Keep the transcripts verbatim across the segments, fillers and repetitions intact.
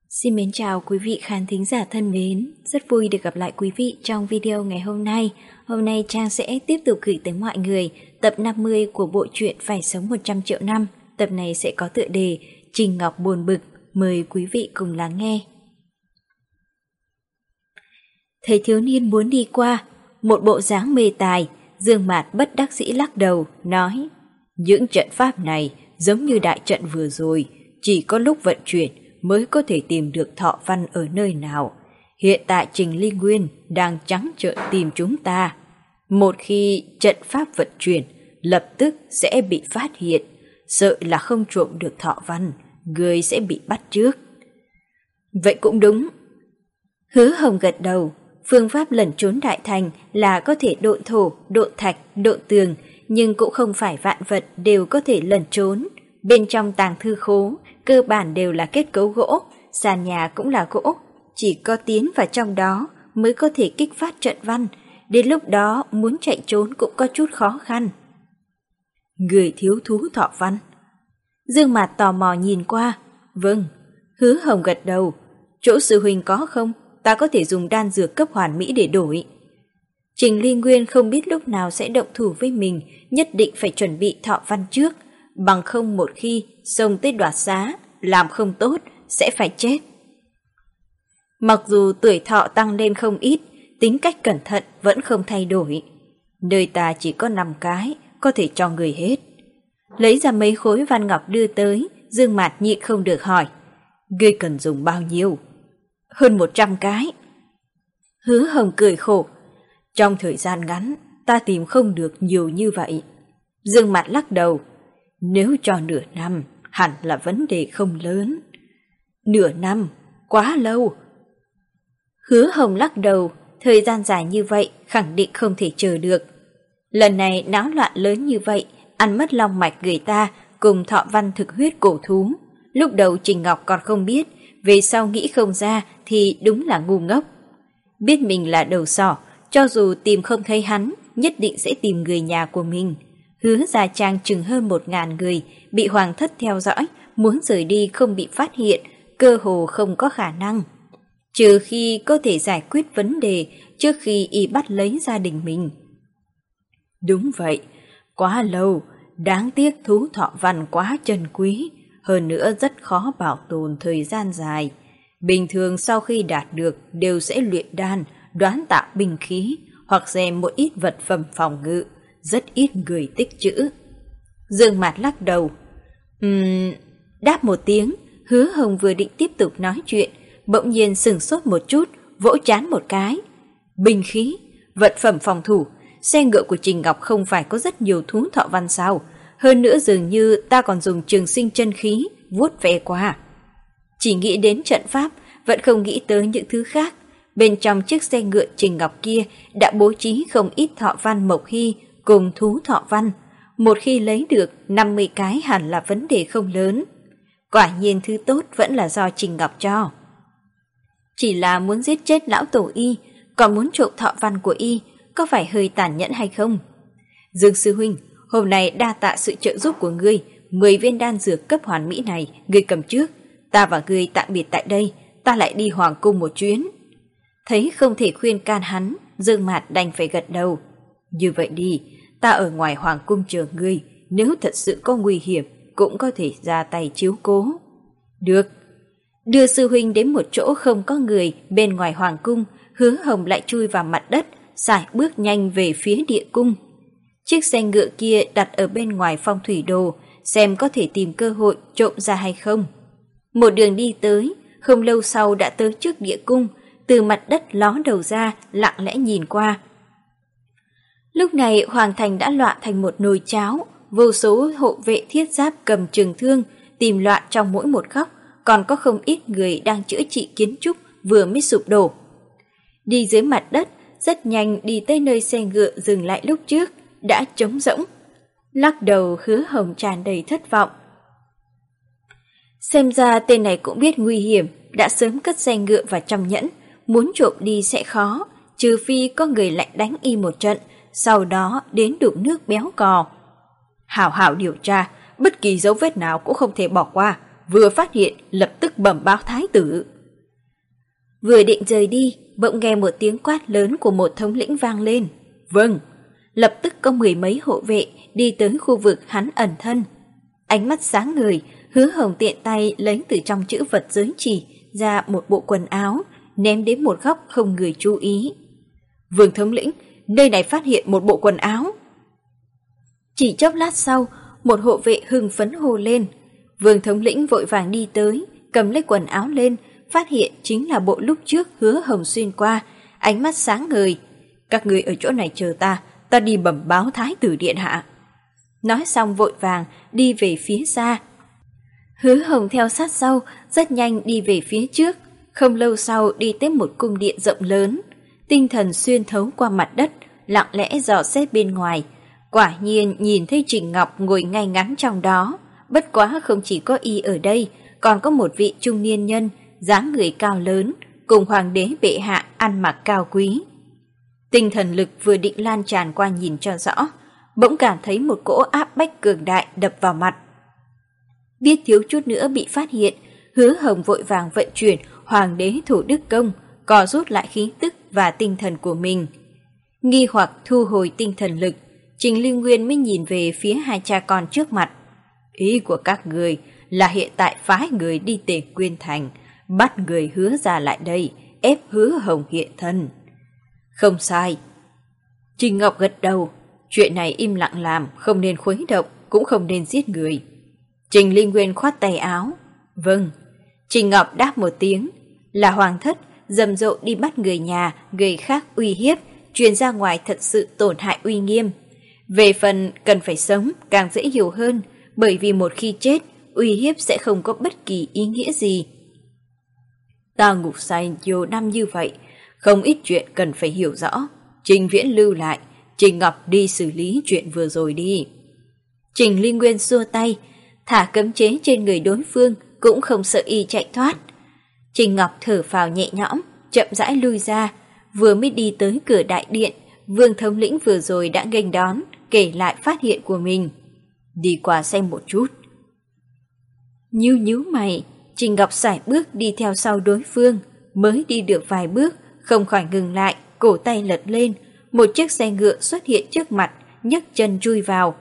Xin mến chào quý vị khán thính giả thân mến, rất vui được gặp lại quý vị trong video ngày hôm nay. Hôm nay Trang sẽ tiếp tục gửi tới mọi người tập năm mươi của bộ truyện Phải sống một trăm triệu năm. Tập này sẽ có tựa đề Trình Ngọc buồn bực, mời quý vị cùng lắng nghe. Thấy thiếu niên muốn đi qua, một bộ dáng mê tài, Dương Mạt bất đắc dĩ lắc đầu, nói: những trận pháp này giống như đại trận vừa rồi, chỉ có lúc vận chuyển mới có thể tìm được thọ văn ở nơi nào. Hiện tại Trình Ly Nguyên đang trắng trợn tìm chúng ta. Một khi trận pháp vận chuyển, lập tức sẽ bị phát hiện, sợ là không trộm được thọ văn, người sẽ bị bắt trước. Vậy cũng đúng. Hứa Hồng gật đầu, phương pháp lẩn trốn đại thành là có thể độ thổ, độ thạch, độ tường, nhưng cũng không phải vạn vật đều có thể lẩn trốn. Bên trong tàng thư khố, cơ bản đều là kết cấu gỗ, sàn nhà cũng là gỗ, chỉ có tiến vào trong đó mới có thể kích phát trận văn, đến lúc đó muốn chạy trốn cũng có chút khó khăn. Người thiếu thú thọ văn. Dương Mạt tò mò nhìn qua. Vâng. Hứa Hồng gật đầu. Chỗ sư huynh có không? Ta có thể dùng đan dược cấp hoàn mỹ để đổi. Trình Ly Nguyên không biết lúc nào sẽ động thủ với mình, nhất định phải chuẩn bị thọ văn trước, bằng không một khi xông tới đoạt xá, làm không tốt sẽ phải chết. Mặc dù tuổi thọ tăng lên không ít, tính cách cẩn thận vẫn không thay đổi. Nơi ta chỉ có năm cái, có thể cho người hết. Lấy ra mấy khối văn ngọc đưa tới, Dương Mạt nhịn không được hỏi: ngươi cần dùng bao nhiêu? Hơn một trăm cái. Hứa Hồng cười khổ: trong thời gian ngắn, ta tìm không được nhiều như vậy. Dương Mạt lắc đầu: nếu cho nửa năm, hẳn là vấn đề không lớn. Nửa năm, quá lâu. Hứa Hồng lắc đầu, thời gian dài như vậy khẳng định không thể chờ được. Lần này náo loạn lớn như vậy, ăn mất long mạch người ta cùng thọ văn thực huyết cổ thú. Lúc đầu Trình Ngọc còn không biết, về sau nghĩ không ra thì đúng là ngu ngốc. Biết mình là đầu sỏ, cho dù tìm không thấy hắn, nhất định sẽ tìm người nhà của mình. Hứa Gia Trang chừng hơn một ngàn người, bị hoàng thất theo dõi, muốn rời đi không bị phát hiện, cơ hồ không có khả năng. Trừ khi có thể giải quyết vấn đề trước khi y bắt lấy gia đình mình. Đúng vậy, quá lâu, đáng tiếc thú thọ văn quá trân quý, hơn nữa rất khó bảo tồn thời gian dài. Bình thường sau khi đạt được đều sẽ luyện đan, đoán tạo binh khí, hoặc rèn một ít vật phẩm phòng ngự, rất ít người tích trữ. Dương Mạt lắc đầu. Ừm, đáp một tiếng, Hứa Hồng vừa định tiếp tục nói chuyện, bỗng nhiên sừng sốt một chút, vỗ trán một cái. Binh khí, vật phẩm phòng thủ, xe ngựa của Trình Ngọc không phải có rất nhiều thú thọ văn sao? Hơn nữa dường như ta còn dùng trường sinh chân khí vuốt ve qua. Chỉ nghĩ đến trận pháp, vẫn không nghĩ tới những thứ khác. Bên trong chiếc xe ngựa Trình Ngọc kia đã bố trí không ít thọ văn mộc hy cùng thú thọ văn. Một khi lấy được năm mươi cái hẳn là vấn đề không lớn. Quả nhiên thứ tốt vẫn là do Trình Ngọc cho. Chỉ là muốn giết chết lão tổ y, còn muốn trộm thọ văn của y, có phải hơi tàn nhẫn hay không? Dương sư huynh, hôm nay đa tạ sự trợ giúp của ngươi, mười viên đan dược cấp hoàn mỹ này, ngươi cầm trước. Ta và ngươi tạm biệt tại đây, ta lại đi hoàng cung một chuyến. Thấy không thể khuyên can hắn, Dương Mạt đành phải gật đầu. Như vậy đi, ta ở ngoài hoàng cung chờ ngươi, nếu thật sự có nguy hiểm, cũng có thể ra tay chiếu cố. Được. Đưa sư huynh đến một chỗ không có người bên ngoài hoàng cung, Hứa Hồng lại chui vào mặt đất, sải bước nhanh về phía địa cung. Chiếc xe ngựa kia đặt ở bên ngoài phong thủy đồ, xem có thể tìm cơ hội trộm ra hay không. Một đường đi tới, không lâu sau đã tới trước địa cung, từ mặt đất ló đầu ra, lặng lẽ nhìn qua. Lúc này hoàng thành đã loạn thành một nồi cháo, vô số hộ vệ thiết giáp cầm trường thương, tìm loạn trong mỗi một góc, còn có không ít người đang chữa trị kiến trúc vừa mới sụp đổ. Đi dưới mặt đất, rất nhanh đi tới nơi xe ngựa dừng lại lúc trước, đã trống rỗng. Lắc đầu, Hứa Hồng tràn đầy thất vọng. Xem ra tên này cũng biết nguy hiểm, đã sớm cất xe ngựa vào trong nhẫn, muốn trộm đi sẽ khó, trừ phi có người lạnh đánh y một trận, sau đó đến đục nước béo cò. Hảo hảo điều tra, bất kỳ dấu vết nào cũng không thể bỏ qua, vừa phát hiện lập tức bẩm báo thái tử. Vừa định rời đi, bỗng nghe một tiếng quát lớn của một thống lĩnh vang lên. Vâng! Lập tức có mười mấy hộ vệ đi tới khu vực hắn ẩn thân. Ánh mắt sáng ngời, Hứa Hồng tiện tay lấy từ trong chữ vật giới chỉ ra một bộ quần áo, ném đến một góc không người chú ý. Vương thống lĩnh, nơi này phát hiện một bộ quần áo. Chỉ chốc lát sau, một hộ vệ hưng phấn hô lên. Vương thống lĩnh vội vàng đi tới, cầm lấy quần áo lên, phát hiện chính là bộ lúc trước Hứa Hồng xuyên qua, ánh mắt sáng ngời. Các người ở chỗ này chờ ta, ta đi bẩm báo thái tử điện hạ. Nói xong vội vàng đi về phía xa. Hứa Hồng theo sát sau, rất nhanh đi về phía trước, không lâu sau đi tới một cung điện rộng lớn. Tinh thần xuyên thấu qua mặt đất, lặng lẽ dò xét bên ngoài. Quả nhiên nhìn thấy Trình Ngọc ngồi ngay ngắn trong đó. Bất quá không chỉ có y ở đây, còn có một vị trung niên nhân, dáng người cao lớn, cùng hoàng đế bệ hạ ăn mặc cao quý. Tinh thần lực vừa định lan tràn qua nhìn cho rõ, bỗng cảm thấy một cỗ áp bách cường đại đập vào mặt. Biết thiếu chút nữa bị phát hiện, Hứa Hồng vội vàng vận chuyển Hoàng đế Thủ Đức Công, co rút lại khí tức và tinh thần của mình. Nghi hoặc thu hồi tinh thần lực, Trình Linh Nguyên mới nhìn về phía hai cha con trước mặt. Ý của các người là hiện tại phái người đi Tề Quyên Thành, bắt người Hứa ra lại đây, ép Hứa Hồng hiện thân. Không sai. Trình Ngọc gật đầu, chuyện này im lặng làm, không nên khuấy động, cũng không nên giết người. Trình Linh Nguyên khoát tay áo. Vâng. Trình Ngọc đáp một tiếng, là hoàng thất rầm rộ đi bắt người nhà, người khác uy hiếp, truyền ra ngoài thật sự tổn hại uy nghiêm. Về phần cần phải sống càng dễ hiểu hơn, bởi vì một khi chết, uy hiếp sẽ không có bất kỳ ý nghĩa gì. Ta ngủ say nhiều năm như vậy, không ít chuyện cần phải hiểu rõ. Trình Viễn lưu lại, Trình Ngọc đi xử lý chuyện vừa rồi đi. Trình Linh Nguyên xua tay, thả cấm chế trên người đối phương, cũng không sợ y chạy thoát. Trình Ngọc thở phào nhẹ nhõm, chậm rãi lui ra, vừa mới đi tới cửa đại điện, Vương thống lĩnh vừa rồi đã nghênh đón, kể lại phát hiện của mình. Đi qua xem một chút. Nhíu nhíu mày, Trình Ngọc sải bước đi theo sau đối phương, mới đi được vài bước, không khỏi ngừng lại, cổ tay lật lên, một chiếc xe ngựa xuất hiện trước mặt, nhấc chân chui vào.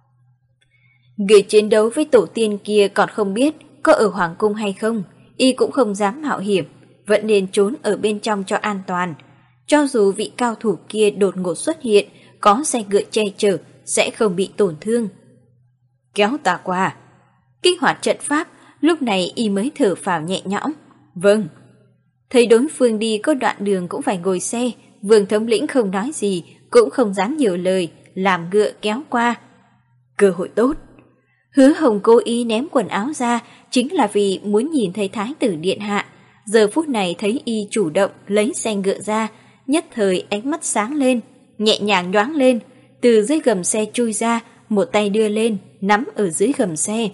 Người chiến đấu với tổ tiên kia còn không biết có ở hoàng cung hay không, y cũng không dám mạo hiểm, vẫn nên trốn ở bên trong cho an toàn. Cho dù vị cao thủ kia đột ngột xuất hiện, có xe ngựa che chở, sẽ không bị tổn thương. Kéo ta qua. Kích hoạt trận pháp, lúc này y mới thở phào nhẹ nhõm. Vâng. Thấy đối phương đi có đoạn đường cũng phải ngồi xe, Vương thống lĩnh không nói gì, cũng không dám nhiều lời, làm ngựa kéo qua. Cơ hội tốt. Hứa Hồng cố ý ném quần áo ra, chính là vì muốn nhìn thấy thái tử điện hạ. Giờ phút này thấy y chủ động lấy xe ngựa ra, nhất thời ánh mắt sáng lên, nhẹ nhàng nhoáng lên, từ dưới gầm xe chui ra, một tay đưa lên, nắm ở dưới gầm xe.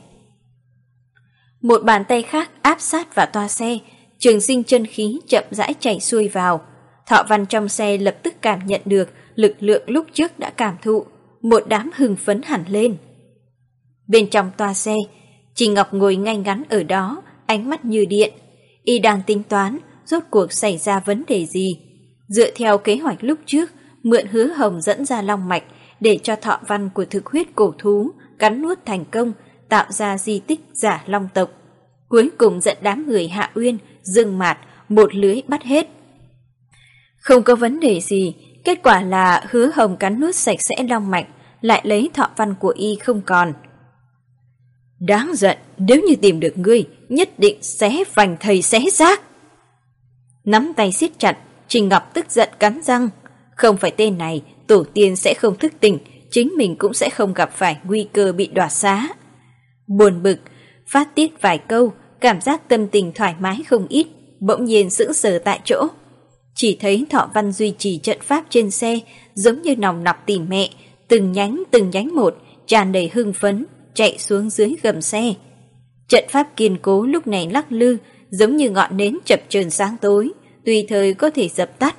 Một bàn tay khác áp sát vào toa xe, trường sinh chân khí chậm rãi chảy xuôi vào. Thọ Văn trong xe lập tức cảm nhận được lực lượng lúc trước đã cảm thụ, một đám hưng phấn hẳn lên. Bên trong toa xe, Trình Ngọc ngồi ngay ngắn ở đó, ánh mắt như điện. Y đang tính toán rốt cuộc xảy ra vấn đề gì. Dựa theo kế hoạch lúc trước, mượn Hứa Hồng dẫn ra long mạch để cho thọ văn của thực huyết cổ thú cắn nuốt thành công, tạo ra di tích giả long tộc. Cuối cùng dẫn đám người Hạ Uyên, Dương Mạt một lưới bắt hết. Không có vấn đề gì, kết quả là Hứa Hồng cắn nuốt sạch sẽ long mạch, lại lấy thọ văn của y không còn. Đáng giận, nếu như tìm được ngươi, nhất định xé vành thầy xé xác. Nắm tay siết chặt, Trình Ngọc tức giận cắn răng. Không phải tên này, tổ tiên sẽ không thức tỉnh, chính mình cũng sẽ không gặp phải nguy cơ bị đoạt xá. Buồn bực, phát tiết vài câu, cảm giác tâm tình thoải mái không ít, bỗng nhiên sững sờ tại chỗ. Chỉ thấy Thọ Văn duy trì trận pháp trên xe, giống như nòng nọc tìm mẹ, từng nhánh từng nhánh một, tràn đầy hưng phấn, chạy xuống dưới gầm xe. Trận pháp kiên cố lúc này lắc lư, giống như ngọn nến chập chờn sáng tối, tùy thời có thể dập tắt.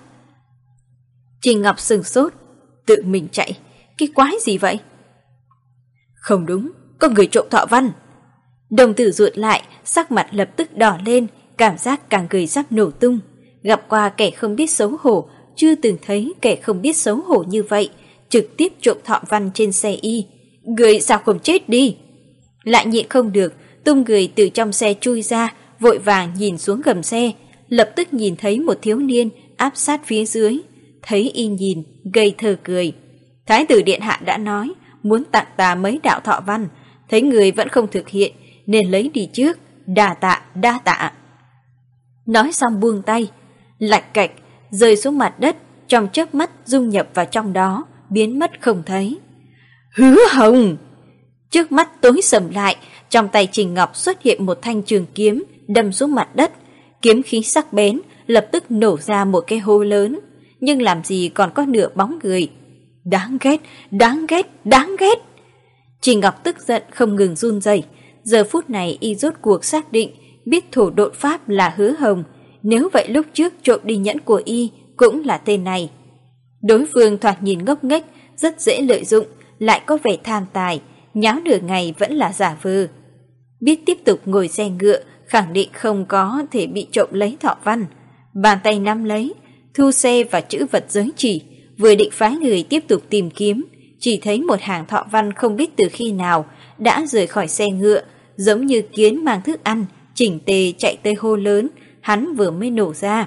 Trình Ngọc sửng sốt, tự mình chạy, cái quái gì vậy? Không đúng, có người trộm Thọ Văn. Đồng tử ruột lại, sắc mặt lập tức đỏ lên, cảm giác càng cười sắp nổ tung. gặp qua kẻ không biết xấu hổ, chưa từng thấy kẻ không biết xấu hổ như vậy, trực tiếp trộm thọ văn trên xe y. Người sao không chết đi? Lại nhịn không được, tung người từ trong xe chui ra, vội vàng nhìn xuống gầm xe, lập tức nhìn thấy một thiếu niên áp sát phía dưới. Thấy y nhìn, gây thơ cười. Thái tử điện hạ đã nói, muốn tặng ta mấy đạo thọ văn, thấy người vẫn không thực hiện, nên lấy đi trước, đa tạ, đa tạ. Nói xong buông tay, lạch cạch, rơi xuống mặt đất, trong chớp mắt dung nhập vào trong đó, biến mất không thấy. Hứa Hồng! Trước mắt tối sầm lại, trong tay Trình Ngọc xuất hiện một thanh trường kiếm, đâm xuống mặt đất, kiếm khí sắc bén, lập tức nổ ra một cái hố lớn, nhưng làm gì còn có nửa bóng người. Đáng ghét, đáng ghét, đáng ghét! Trình Ngọc tức giận không ngừng run rẩy. Giờ phút này y rốt cuộc xác định, biết thủ độn pháp là Hứa Hồng, nếu vậy lúc trước trộm đi nhẫn của y cũng là tên này. Đối phương thoạt nhìn ngốc nghếch, rất dễ lợi dụng, lại có vẻ tham tài, nháo nửa ngày vẫn là giả vờ. Biết tiếp tục ngồi xe ngựa, khẳng định không có thể bị trộm lấy thọ văn. Bàn tay nắm lấy, thu xe và chữ vật giới chỉ, vừa định phái người tiếp tục tìm kiếm, chỉ thấy một hàng thọ văn không biết từ khi nào đã rời khỏi xe ngựa, giống như kiến mang thức ăn, chỉnh tề chạy tới hô lớn, hắn vừa mới nổ ra.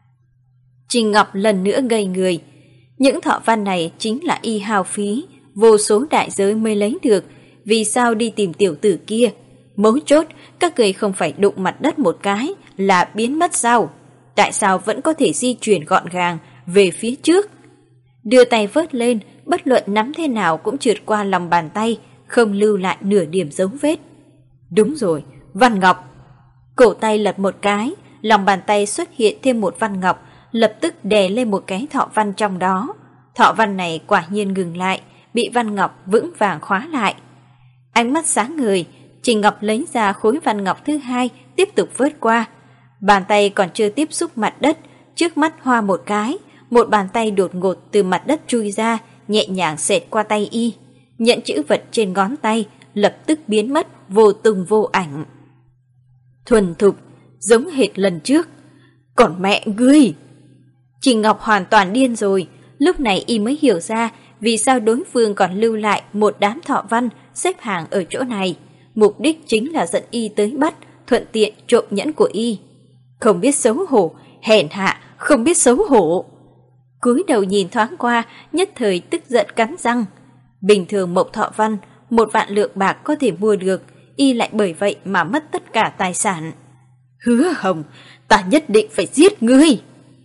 Trình Ngọc lần nữa ngây người. Những thọ văn này chính là y hao phí, vô số đại giới mới lấy được, vì sao đi tìm tiểu tử kia? Mấu chốt, các người không phải đụng mặt đất một cái là biến mất sao? Tại sao vẫn có thể di chuyển gọn gàng về phía trước? Đưa tay vớt lên, bất luận nắm thế nào cũng trượt qua lòng bàn tay, không lưu lại nửa điểm dấu vết. Đúng rồi, văn ngọc. Cổ tay lật một cái, lòng bàn tay xuất hiện thêm một văn ngọc, lập tức đè lên một cái thọ văn trong đó. Thọ văn này quả nhiên ngừng lại, bị văn ngọc vững vàng khóa lại. Ánh mắt sáng ngời, Trình Ngọc lấy ra khối văn ngọc thứ hai, tiếp tục vớt qua. Bàn tay còn chưa tiếp xúc mặt đất, trước mắt hoa một cái, một bàn tay đột ngột từ mặt đất chui ra, nhẹ nhàng xẹt qua tay y. Nhận chữ vật trên ngón tay, lập tức biến mất, vô tung vô ảnh. Thuần thục, giống hệt lần trước. Còn mẹ ngươi! Trình Ngọc hoàn toàn điên rồi, lúc này y mới hiểu ra vì sao đối phương còn lưu lại một đám thọ văn xếp hàng ở chỗ này. Mục đích chính là dẫn y tới bắt, thuận tiện trộm nhẫn của y. Không biết xấu hổ, hèn hạ, không biết xấu hổ. Cúi đầu nhìn thoáng qua, nhất thời tức giận cắn răng. Bình thường mộc thọ văn, một vạn lượng bạc có thể mua được, y lại bởi vậy mà mất tất cả tài sản. Hứa Hồng, ta nhất định phải giết ngươi!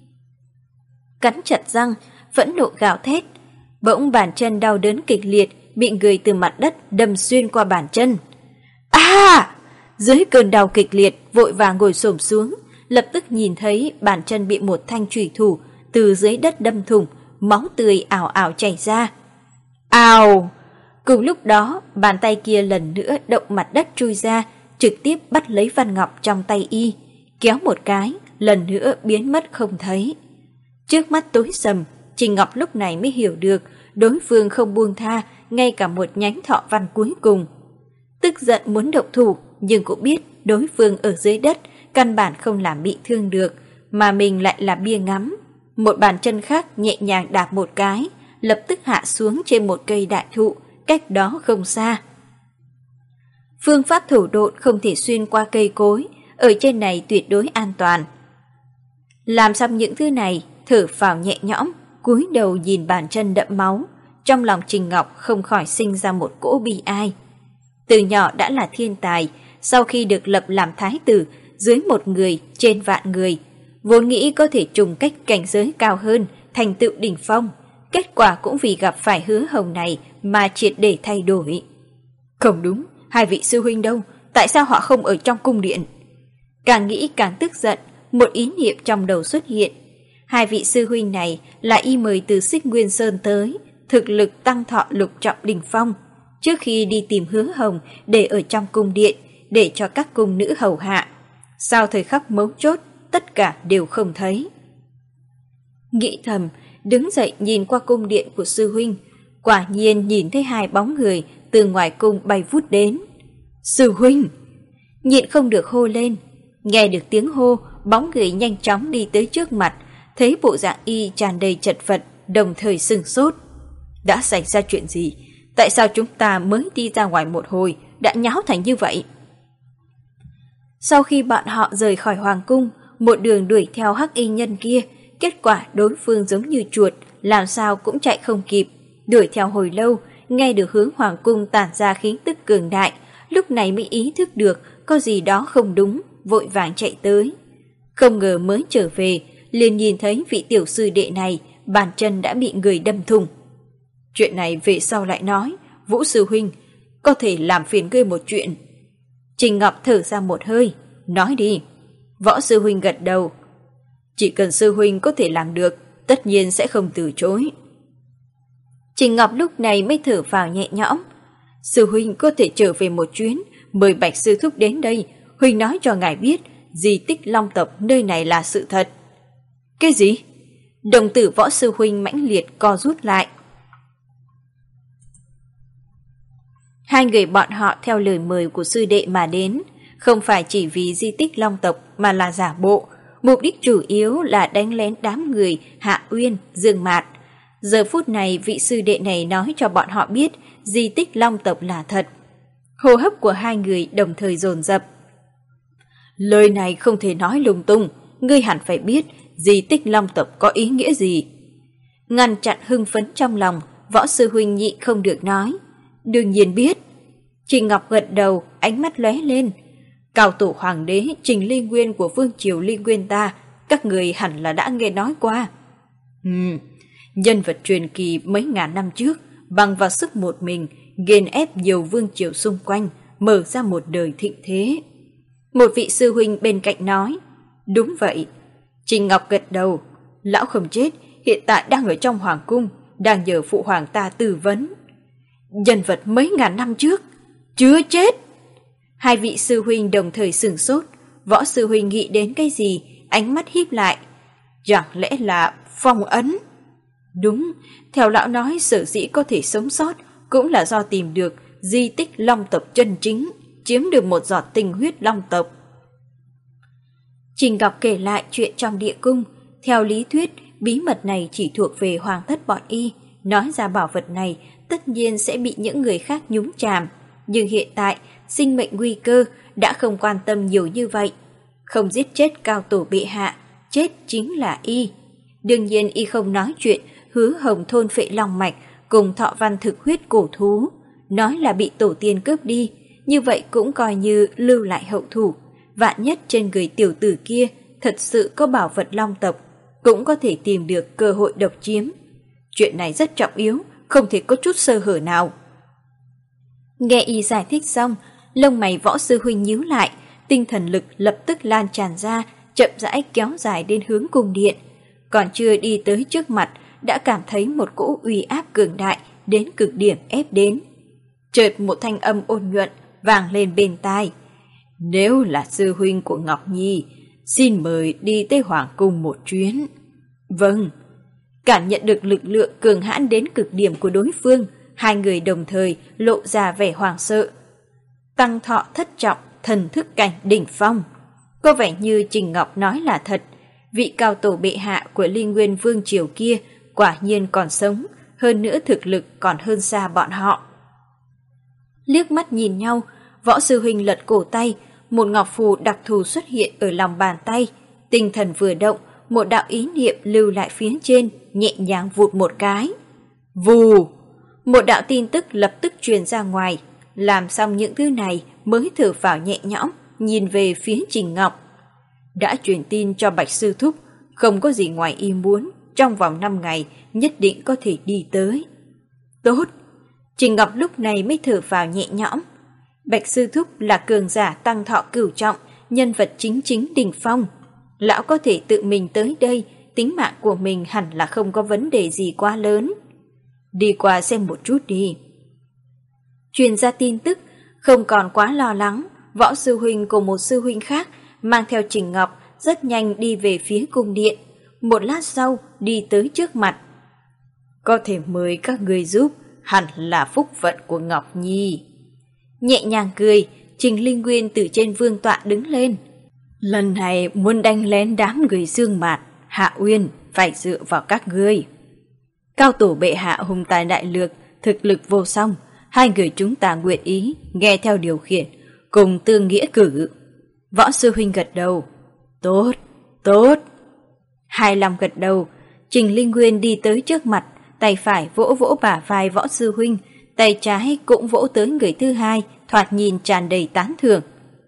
Cắn chặt răng, phẫn nộ gào thét. Bỗng bàn chân đau đớn kịch liệt, bị người từ mặt đất đâm xuyên qua bàn chân. À! Dưới cơn đau kịch liệt, vội vàng ngồi xổm xuống, lập tức nhìn thấy bàn chân bị một thanh chủy thủ từ dưới đất đâm thủng, máu tươi ảo ảo chảy ra. Ào! Cùng lúc đó, bàn tay kia lần nữa động mặt đất chui ra, trực tiếp bắt lấy văn ngọc trong tay y, kéo một cái, lần nữa biến mất không thấy. Trước mắt tối sầm, Trình Ngọc lúc này mới hiểu được đối phương không buông tha ngay cả một nhánh thọ văn cuối cùng. Tức giận muốn động thủ, nhưng cũng biết đối phương ở dưới đất căn bản không làm bị thương được, mà mình lại là bia ngắm. Một bàn chân khác nhẹ nhàng đạp một cái, lập tức hạ xuống trên một cây đại thụ, cách đó không xa. Phương pháp thủ độn không thể xuyên qua cây cối, ở trên này tuyệt đối an toàn. Làm xong những thứ này, thở phào nhẹ nhõm, cúi đầu nhìn bàn chân đẫm máu, trong lòng Trình Ngọc không khỏi sinh ra một cỗ bi ai. Từ nhỏ đã là thiên tài, sau khi được lập làm thái tử, dưới một người, trên vạn người, vốn nghĩ có thể trùng cách cảnh giới cao hơn, thành tựu đỉnh phong. Kết quả cũng vì gặp phải Hứa Hồng này mà triệt để thay đổi. Không đúng, hai vị sư huynh đâu? Tại sao họ không ở trong cung điện? Càng nghĩ càng tức giận, một ý niệm trong đầu xuất hiện. Hai vị sư huynh này là y mời từ Xích Nguyên Sơn tới, thực lực tăng thọ lục trọng đỉnh phong. Trước khi đi tìm Hứa Hồng để ở trong cung điện, để cho các cung nữ hầu hạ. Sau thời khắc mấu chốt, tất cả đều không thấy. Nghĩ thầm, đứng dậy nhìn qua cung điện của sư huynh, quả nhiên nhìn thấy hai bóng người từ ngoài cung bay vút đến. Sư huynh! Nhịn không được hô lên. Nghe được tiếng hô, bóng người nhanh chóng đi tới trước mặt, thấy bộ dạng y tràn đầy chật vật, đồng thời sửng sốt. Đã xảy ra chuyện gì? Tại sao chúng ta mới đi ra ngoài một hồi đã nháo thành như vậy? Sau khi bọn họ rời khỏi hoàng cung, một đường đuổi theo hắc y nhân kia, kết quả đối phương giống như chuột, làm sao cũng chạy không kịp. Đuổi theo hồi lâu, nghe được hướng hoàng cung tản ra khí tức cường đại, lúc này mới ý thức được có gì đó không đúng, vội vàng chạy tới. Không ngờ mới trở về, liền nhìn thấy vị tiểu sư đệ này, bàn chân đã bị người đâm thủng. Chuyện này về sau lại nói, Vũ sư huynh, có thể làm phiền ngươi một chuyện. Trình Ngọc thở ra một hơi, nói đi. Võ sư huynh gật đầu. Chỉ cần sư huynh có thể làm được, tất nhiên sẽ không từ chối. Trình Ngọc lúc này mới thở vào nhẹ nhõm. Sư huynh có thể trở về một chuyến, mời Bạch sư thúc đến đây, huynh nói cho ngài biết, di tích Long Tộc nơi này là sự thật. Cái gì? Đồng tử Võ sư huynh mãnh liệt co rút lại. Hai người bọn họ theo lời mời của sư đệ mà đến, không phải chỉ vì di tích Long Tộc mà là giả bộ, mục đích chủ yếu là đánh lén đám người Hạ Uyên, Dương Mạt. Giờ phút này vị sư đệ này nói cho bọn họ biết di tích Long Tộc là thật. Hô hấp của hai người đồng thời dồn dập. Lời này không thể nói lung tung, ngươi hẳn phải biết di tích Long Tộc có ý nghĩa gì. Ngăn chặn hưng phấn trong lòng, Võ sư huynh nhịn không được nói. Đương nhiên biết. Trình Ngọc gật đầu, ánh mắt lóe lên. Cao tổ hoàng đế Trình Ly Nguyên của vương triều Ly Nguyên ta, các người hẳn là đã nghe nói qua. Ừm, nhân vật truyền kỳ mấy ngàn năm trước, bằng vào sức một mình, nghiền ép nhiều vương triều xung quanh, mở ra một đời thịnh thế. Một vị sư huynh bên cạnh nói. Đúng vậy. Trình Ngọc gật đầu. Lão không chết, hiện tại đang ở trong hoàng cung, đang nhờ phụ hoàng ta tư vấn. Nhân vật mấy ngàn năm trước, chưa chết. Hai vị sư huynh đồng thời sửng sốt. Võ sư huynh nghĩ đến cái gì, ánh mắt híp lại. Chẳng lẽ là phong ấn? Đúng, theo lão nói sở dĩ có thể sống sót cũng là do tìm được di tích Long Tộc chân chính, chiếm được một giọt tinh huyết Long Tộc. Trình Ngọc kể lại chuyện trong địa cung. Theo lý thuyết, bí mật này chỉ thuộc về hoàng thất bọn y. Nói ra bảo vật này tất nhiên sẽ bị những người khác nhúng chàm. Nhưng hiện tại, sinh mệnh nguy cơ đã không quan tâm nhiều như vậy. Không giết chết cao tổ bệ hạ, chết chính là y. Đương nhiên y không nói chuyện hứa hồng thôn phệ long mạch cùng thọ văn thực huyết cổ thú. Nói là bị tổ tiên cướp đi, như vậy cũng coi như lưu lại hậu thủ. Vạn nhất trên người tiểu tử kia thật sự có bảo vật Long Tộc, cũng có thể tìm được cơ hội độc chiếm. Chuyện này rất trọng yếu, không thể có chút sơ hở nào. Nghe y giải thích xong, lông mày Võ sư huynh nhíu lại, tinh thần lực lập tức lan tràn ra, chậm rãi kéo dài đến hướng cung điện. Còn chưa đi tới trước mặt, đã cảm thấy một cỗ uy áp cường đại đến cực điểm ép đến. Chợt một thanh âm ôn nhuận vang lên bên tai. Nếu là sư huynh của Ngọc Nhi, xin mời đi tới hoàng cung một chuyến. Vâng. Cảm nhận được lực lượng cường hãn đến cực điểm của đối phương, hai người đồng thời lộ ra vẻ hoảng sợ. Tăng thọ thất trọng, thần thức cảnh đỉnh phong. Có vẻ như Trình Ngọc nói là thật. Vị cao tổ bệ hạ của Ly Nguyên Vương triều kia quả nhiên còn sống, hơn nữa thực lực còn hơn xa bọn họ. Liếc mắt nhìn nhau, Võ sư huynh lật cổ tay, một ngọc phù đặc thù xuất hiện ở lòng bàn tay. Tinh thần vừa động, một đạo ý niệm lưu lại phía trên, nhẹ nhàng vụt một cái. Vù! Một đạo tin tức lập tức truyền ra ngoài. Làm xong những thứ này mới thở phào nhẹ nhõm, nhìn về phía Trình Ngọc. Đã truyền tin cho Bạch sư thúc, không có gì ngoài ý muốn, trong vòng năm ngày nhất định có thể đi tới. Tốt! Trình Ngọc lúc này mới thở phào nhẹ nhõm. Bạch sư thúc là cường giả tăng thọ cửu trọng, nhân vật chính chính đỉnh phong. Lão có thể tự mình tới đây, tính mạng của mình hẳn là không có vấn đề gì quá lớn. Đi qua xem một chút đi. Truyền ra tin tức, không còn quá lo lắng, Võ sư huynh cùng một sư huynh khác mang theo Trình Ngọc rất nhanh đi về phía cung điện. Một lát sau đi tới trước mặt. Có thể mời các người giúp, hẳn là phúc vận của Ngọc Nhi. Nhẹ nhàng cười, Trình Linh Nguyên từ trên vương tọa đứng lên. Lần này muốn đánh lén đám người Dương Mạt, Hạ Uyên phải dựa vào các ngươi. Cao tổ bệ hạ hùng tài đại lược, thực lực vô song, hai người chúng ta nguyện ý nghe theo điều khiển, cùng tương nghĩa cử. Võ sư huynh gật đầu. Tốt, tốt. Hài lòng gật đầu, Trình Linh Nguyên đi tới trước mặt, tay phải vỗ vỗ bả vai võ sư huynh, tay trái cũng vỗ tới người thứ hai, thoạt nhìn tràn đầy tán thưởng.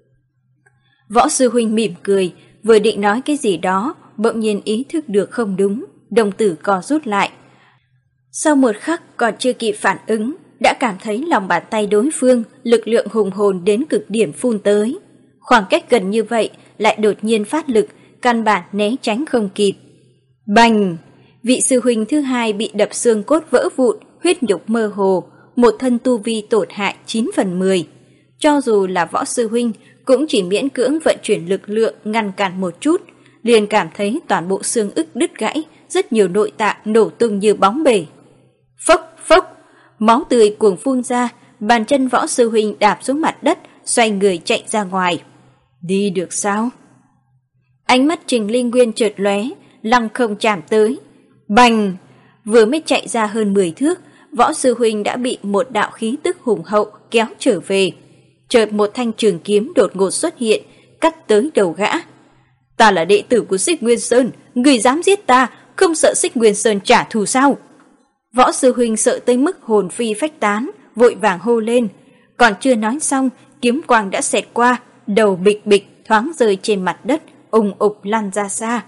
Võ sư huynh mỉm cười, vừa định nói cái gì đó, bỗng nhiên ý thức được không đúng, đồng tử co rút lại. Sau một khắc còn chưa kịp phản ứng, đã cảm thấy lòng bàn tay đối phương lực lượng hùng hồn đến cực điểm phun tới. Khoảng cách gần như vậy lại đột nhiên phát lực, căn bản né tránh không kịp. Bành! Vị sư huynh thứ hai bị đập xương cốt vỡ vụn, huyết nhục mơ hồ, một thân tu vi tổn hại chín phần mười. Cho dù là võ sư huynh cũng chỉ miễn cưỡng vận chuyển lực lượng ngăn cản một chút, liền cảm thấy toàn bộ xương ức đứt gãy, rất nhiều nội tạng nổ tung như bóng bể. Phốc phốc, máu tươi cuồng phun ra, bàn chân võ sư huynh đạp xuống mặt đất, xoay người chạy ra ngoài. Đi được sao? Ánh mắt Trình Linh Nguyên chợt lóe, lăng không chạm tới. Bành! Vừa mới chạy ra hơn mười thước, võ sư huynh đã bị một đạo khí tức hùng hậu kéo trở về. Chợt một thanh trường kiếm đột ngột xuất hiện, cắt tới đầu gã. Ta là đệ tử của Xích Nguyên Sơn, người dám giết ta, không sợ Xích Nguyên Sơn trả thù sao? Võ sư huynh sợ tới mức hồn phi phách tán, vội vàng hô lên. Còn chưa nói xong, kiếm quang đã xẹt qua, đầu bịch bịch thoáng rơi trên mặt đất, ùng ục lăn ra xa.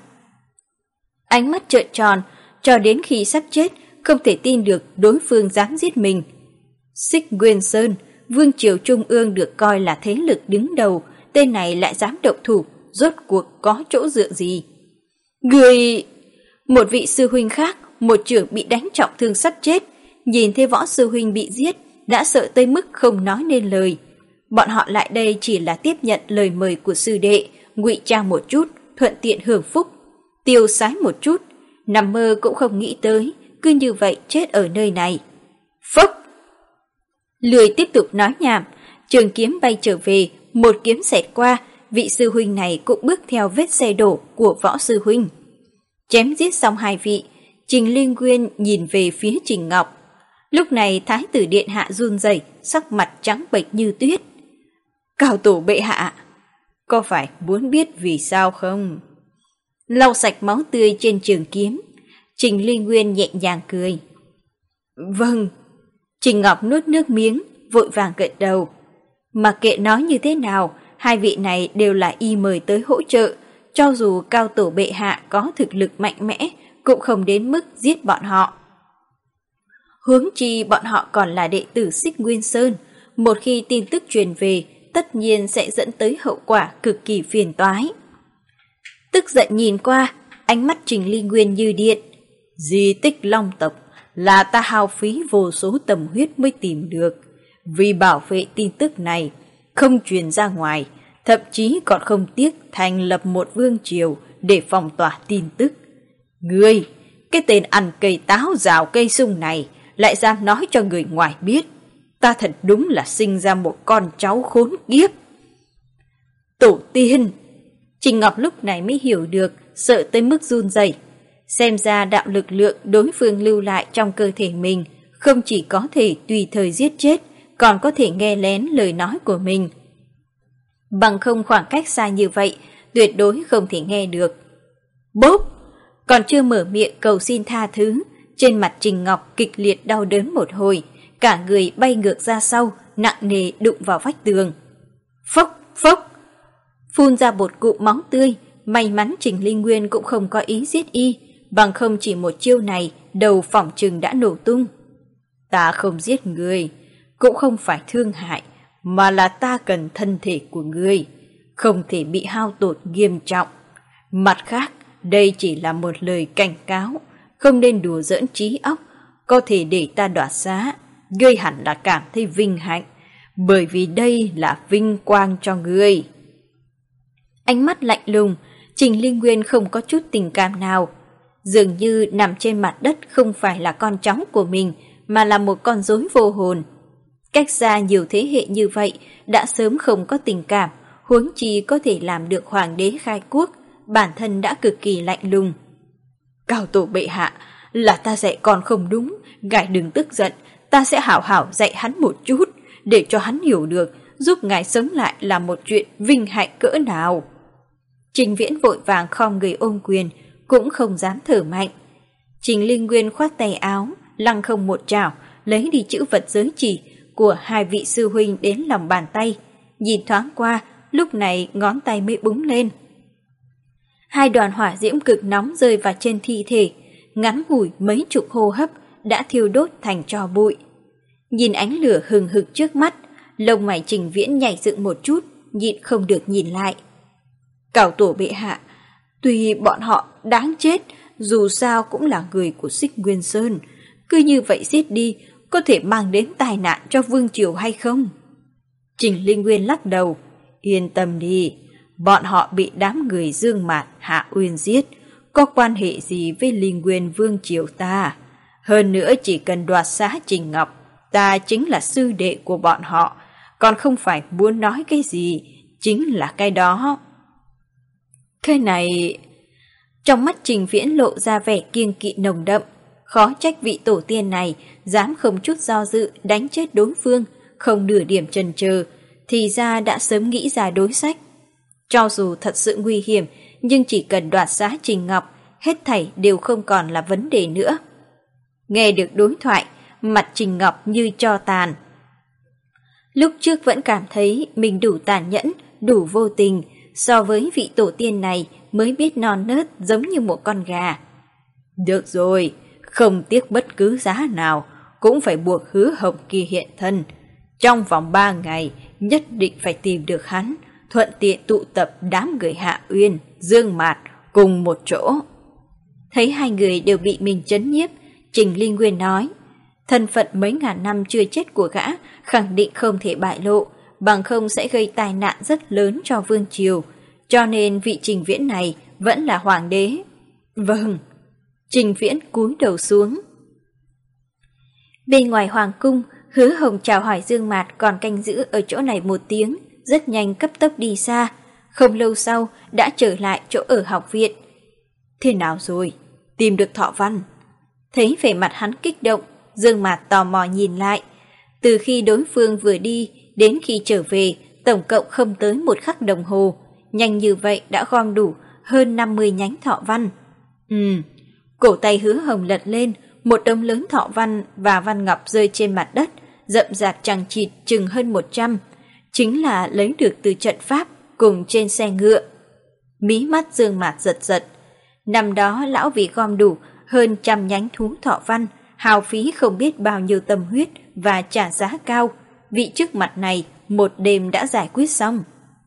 Ánh mắt trợn tròn, cho đến khi sắp chết, không thể tin được đối phương dám giết mình. Xích Nguyên Sơn, vương triều trung ương được coi là thế lực đứng đầu, tên này lại dám động thủ, rốt cuộc có chỗ dựa gì? Người... Một vị sư huynh khác, một trưởng bị đánh trọng thương sắp chết, nhìn thấy võ sư huynh bị giết, đã sợ tới mức không nói nên lời. Bọn họ lại đây chỉ là tiếp nhận lời mời của sư đệ, ngụy trang một chút, thuận tiện hưởng phúc, tiêu sái một chút, nằm mơ cũng không nghĩ tới, cứ như vậy chết ở nơi này. Phốc! Lười tiếp tục nói nhảm, trường kiếm bay trở về, một kiếm xẹt qua, vị sư huynh này cũng bước theo vết xe đổ của võ sư huynh. Chém giết xong hai vị, Trình Linh Nguyên nhìn về phía Trình Ngọc. Lúc này Thái tử điện hạ run rẩy, sắc mặt trắng bệch như tuyết. Cao tổ bệ hạ, có phải muốn biết vì sao không? Lau sạch máu tươi trên trường kiếm, Trình Linh Nguyên nhẹ nhàng cười. Vâng. Trình Ngọc nuốt nước miếng, vội vàng gật đầu. Mặc kệ nói như thế nào, hai vị này đều là y mời tới hỗ trợ, cho dù cao tổ bệ hạ có thực lực mạnh mẽ, cũng không đến mức giết bọn họ. Huống chi bọn họ còn là đệ tử Xích Nguyên Sơn, một khi tin tức truyền về, tất nhiên sẽ dẫn tới hậu quả cực kỳ phiền toái. Tức giận nhìn qua, ánh mắt Trình Linh Nguyên như điện. Di tích Long tộc là ta hao phí vô số tâm huyết mới tìm được. Vì bảo vệ tin tức này, không truyền ra ngoài, thậm chí còn không tiếc thành lập một vương triều để phong tỏa tin tức. Ngươi, cái tên ăn cây táo rào cây sung này, lại dám nói cho người ngoài biết. Ta thật đúng là sinh ra một con cháu khốn kiếp. Tổ tiên! Trình Ngọc lúc này mới hiểu được, sợ tới mức run rẩy. Xem ra đạo lực lượng đối phương lưu lại trong cơ thể mình không chỉ có thể tùy thời giết chết, còn có thể nghe lén lời nói của mình. Bằng không khoảng cách xa như vậy, tuyệt đối không thể nghe được. Bốp! Còn chưa mở miệng cầu xin tha thứ, trên mặt Trình Ngọc kịch liệt đau đớn một hồi, cả người bay ngược ra sau, nặng nề đụng vào vách tường. Phốc! Phốc! Phun ra một cụm máu tươi, may mắn Trình Linh Nguyên cũng không có ý giết y, bằng không chỉ một chiêu này, đầu phỏng chừng đã nổ tung. Ta không giết ngươi, cũng không phải thương hại, mà là ta cần thân thể của ngươi, không thể bị hao tổn nghiêm trọng. Mặt khác, đây chỉ là một lời cảnh cáo, không nên đùa giỡn trí óc, có thể để ta đoạt xá, ngươi hẳn là cảm thấy vinh hạnh, bởi vì đây là vinh quang cho ngươi. Ánh mắt lạnh lùng, Trình Linh Nguyên không có chút tình cảm nào. Dường như nằm trên mặt đất không phải là con cháu của mình, mà là một con rối vô hồn. Cách xa nhiều thế hệ như vậy, đã sớm không có tình cảm, huống chi có thể làm được hoàng đế khai quốc, bản thân đã cực kỳ lạnh lùng. Cao tổ bệ hạ, là ta dạy con không đúng, ngài đừng tức giận, ta sẽ hảo hảo dạy hắn một chút, để cho hắn hiểu được giúp ngài sống lại là một chuyện vinh hạnh cỡ nào. Trình Viễn vội vàng khom người ôm quyền, cũng không dám thở mạnh. Trình Linh Nguyên khoát tay áo, lăng không một trảo, lấy đi chữ vật giới chỉ của hai vị sư huynh đến lòng bàn tay. Nhìn thoáng qua, lúc này ngón tay mới búng lên. Hai đoàn hỏa diễm cực nóng rơi vào trên thi thể, ngắn ngủi mấy chục hô hấp đã thiêu đốt thành tro bụi. Nhìn ánh lửa hừng hực trước mắt, lông mày Trình Viễn nhảy dựng một chút, nhịn không được nhìn lại. Cao tổ bệ hạ, tuy bọn họ đáng chết, dù sao cũng là người của Xích Nguyên Sơn, cứ như vậy giết đi, có thể mang đến tai nạn cho vương triều hay không? Trình Linh Nguyên lắc đầu, yên tâm đi, bọn họ bị đám người Dương Mạt, Hạ Uyên giết, có quan hệ gì với Linh Nguyên vương triều ta? Hơn nữa chỉ cần đoạt xá Trình Ngọc, ta chính là sư đệ của bọn họ, còn không phải muốn nói cái gì, chính là cái đó. Cái này... Trong mắt Trình Viễn lộ ra vẻ kiêng kỵ nồng đậm, khó trách vị tổ tiên này dám không chút do dự đánh chết đối phương, không nửa điểm chần chừ, thì ra đã sớm nghĩ ra đối sách. Cho dù thật sự nguy hiểm, nhưng chỉ cần đoạt xá Trình Ngọc, hết thảy đều không còn là vấn đề nữa. Nghe được đối thoại, mặt Trình Ngọc như tro tàn. Lúc trước vẫn cảm thấy mình đủ tàn nhẫn, đủ vô tình, so với vị tổ tiên này mới biết non nớt giống như một con gà. Được rồi, không tiếc bất cứ giá nào, cũng phải buộc Hứa Hồng kia hiện thân. Trong vòng ba ngày, nhất định phải tìm được hắn, thuận tiện tụ tập đám người Hạ Uyên, Dương Mạt cùng một chỗ. Thấy hai người đều bị mình trấn nhiếp, Trình Linh Nguyên nói, thân phận mấy ngàn năm chưa chết của gã khẳng định không thể bại lộ, bằng không sẽ gây tai nạn rất lớn cho vương triều, cho nên vị Trình Viễn này vẫn là hoàng đế. Vâng. Trình Viễn cúi đầu xuống. Bên ngoài hoàng cung, Hứa Hồng chào hỏi Dương Mạt còn canh giữ ở chỗ này một tiếng, rất nhanh cấp tốc đi xa. Không lâu sau đã trở lại chỗ ở học viện. Thế nào rồi? Tìm được Thọ Văn? Thấy vẻ mặt hắn kích động, Dương Mạt tò mò nhìn lại. Từ khi đối phương vừa đi đến khi trở về, tổng cộng không tới một khắc đồng hồ. Nhanh như vậy đã gom đủ hơn năm mươi nhánh thọ văn. Ừm, cổ tay Hứa Hồng lật lên, một đống lớn thọ văn và văn ngọc rơi trên mặt đất, rậm rạp chằng chịt chừng hơn một trăm. Chính là lấy được từ trận pháp cùng trên xe ngựa. Mí mắt Dương Mạt giật giật. Năm đó lão vì gom đủ hơn trăm nhánh thú thọ văn, hao phí không biết bao nhiêu tâm huyết và trả giá cao. Vị trước mặt này một đêm đã giải quyết xong.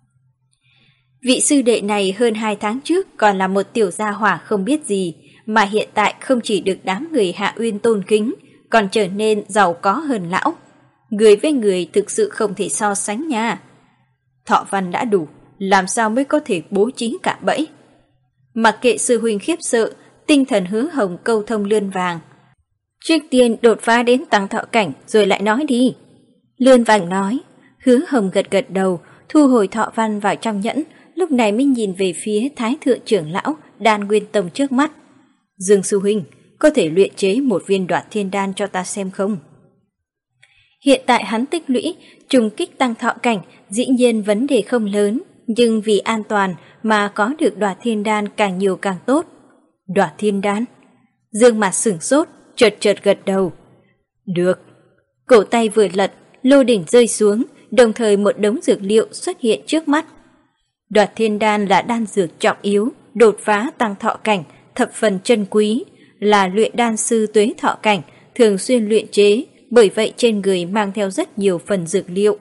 Vị sư đệ này hơn hai tháng trước còn là một tiểu gia hỏa không biết gì, mà hiện tại không chỉ được đám người Hạ Uyên tôn kính, còn trở nên giàu có hơn lão. Người với người thực sự không thể so sánh nha. Thọ văn đã đủ, làm sao mới có thể bố trí cả bẫy? Mặc kệ sư huynh khiếp sợ, tinh thần Hứa Hồng câu thông lươn vàng. Trước tiên đột phá đến tăng thọ cảnh rồi lại nói đi. Lươn vàng nói. Hứa Hồng gật gật đầu, thu hồi thọ văn vào trong nhẫn, lúc này mới nhìn về phía Thái Thượng trưởng lão Đan Nguyên Tông trước mắt. Dương sư huynh, có thể luyện chế một viên Đoạt Thiên Đan cho ta xem không? Hiện tại hắn tích lũy, trùng kích tăng thọ cảnh, dĩ nhiên vấn đề không lớn, nhưng vì an toàn mà có được Đoạt Thiên Đan càng nhiều càng tốt. Đoạt Thiên Đan? Dương Mạt sửng sốt, chợt chợt gật đầu. Được. Cổ tay vừa lật, lô đỉnh rơi xuống, đồng thời một đống dược liệu xuất hiện trước mắt. Đoạt Thiên Đan là đan dược trọng yếu, đột phá tăng thọ cảnh, thập phần chân quý, là luyện đan sư tuế thọ cảnh, thường xuyên luyện chế, bởi vậy trên người mang theo rất nhiều phần dược liệu.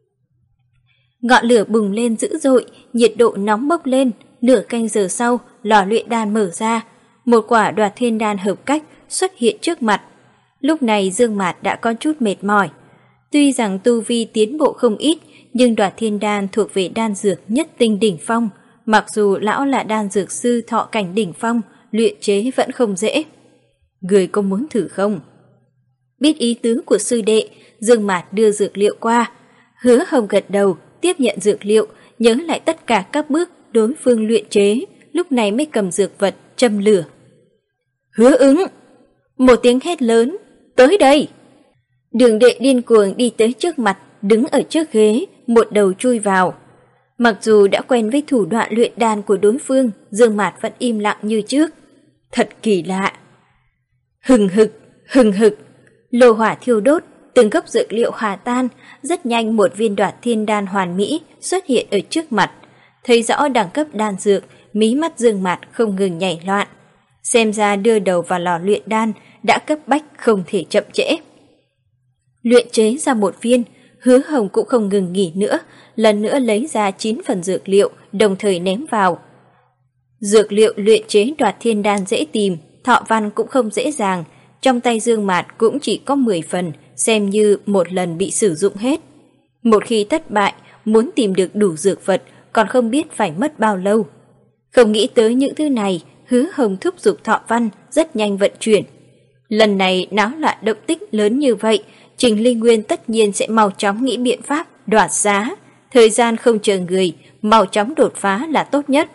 Ngọn lửa bùng lên dữ dội, nhiệt độ nóng bốc lên, nửa canh giờ sau, lò luyện đan mở ra, một quả Đoạt Thiên Đan hợp cách xuất hiện trước mặt. Lúc này Dương Mạt đã có chút mệt mỏi. Tuy rằng tu vi tiến bộ không ít, nhưng Đoạt Thiên Đan thuộc về đan dược nhất tinh đỉnh phong, mặc dù lão là đan dược sư thọ cảnh đỉnh phong, luyện chế vẫn không dễ. Người có muốn thử không? Biết ý tứ của sư đệ, Dương Mạt đưa dược liệu qua. Hứa Hồng gật đầu, tiếp nhận dược liệu, nhớ lại tất cả các bước đối phương luyện chế, lúc này mới cầm dược vật châm lửa. Hứa Ứng! Một tiếng hét lớn, tới đây! Đường Đệ điên cuồng đi tới trước mặt, đứng ở trước ghế, một đầu chui vào. Mặc dù đã quen với thủ đoạn luyện đan của đối phương, Dương Mạt vẫn im lặng như trước. Thật kỳ lạ. Hừng hực, hừng hực, lô hỏa thiêu đốt, từng gốc dược liệu hòa tan, rất nhanh một viên Đoạt Thiên Đan hoàn mỹ xuất hiện ở trước mặt. Thấy rõ đẳng cấp đan dược, mí mắt Dương Mạt không ngừng nhảy loạn. Xem ra đưa đầu vào lò luyện đan đã cấp bách không thể chậm trễ. Luyện chế ra một viên, Hứa Hồng cũng không ngừng nghỉ nữa, lần nữa lấy ra chín phần dược liệu, đồng thời ném vào. Dược liệu luyện chế Đoạt Thiên Đan dễ tìm, thọ văn cũng không dễ dàng, trong tay Dương Mạt cũng chỉ có mười phần, xem như một lần bị sử dụng hết. Một khi thất bại, muốn tìm được đủ dược vật còn không biết phải mất bao lâu. Không nghĩ tới những thứ này, Hứa Hồng thúc giục thọ văn rất nhanh vận chuyển. Lần này náo loạn động tích lớn như vậy, Trình Ly Nguyên tất nhiên sẽ mau chóng nghĩ biện pháp đoạt giá. Thời gian không chờ người, mau chóng đột phá là tốt nhất.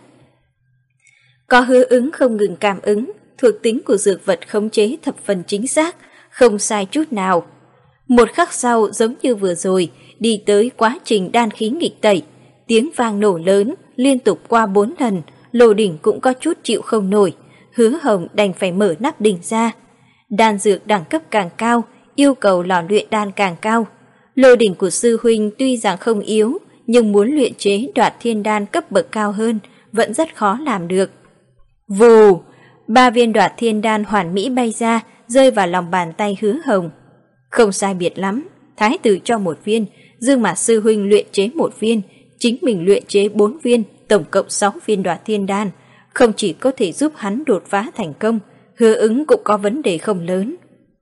Có Hứa Ứng không ngừng cảm ứng, thuộc tính của dược vật khống chế thập phần chính xác, không sai chút nào. Một khắc sau giống như vừa rồi, đi tới quá trình đan khí nghịch tẩy, tiếng vang nổ lớn, liên tục qua bốn lần, lô đỉnh cũng có chút chịu không nổi, Hứa Hồng đành phải mở nắp đỉnh ra. Đan dược đẳng cấp càng cao, yêu cầu lò luyện đan càng cao. Lô đỉnh của sư huynh tuy rằng không yếu, nhưng muốn luyện chế Đoạt Thiên Đan cấp bậc cao hơn vẫn rất khó làm được. Vù! Ba viên Đoạt Thiên Đan hoàn mỹ bay ra, rơi vào lòng bàn tay Hứa Hồng. Không sai biệt lắm, thái tử cho một viên, Dương Mạt sư huynh luyện chế một viên, chính mình luyện chế bốn viên, tổng cộng sáu viên Đoạt Thiên Đan, không chỉ có thể giúp hắn đột phá thành công, Hứa Ứng cũng có vấn đề không lớn.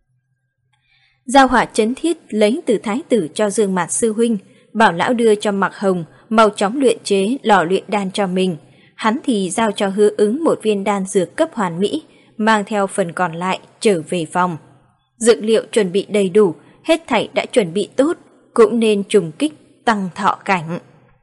Giao hỏa chấn thiết lấy từ thái tử cho Dương Mạt sư huynh, bảo lão đưa cho Mạc Hồng mau chóng luyện chế lò luyện đan cho mình. Hắn thì giao cho Hứa Ứng một viên đan dược cấp hoàn mỹ, mang theo phần còn lại trở về phòng. Dược liệu chuẩn bị đầy đủ, hết thảy đã chuẩn bị tốt, cũng nên trùng kích tăng thọ cảnh.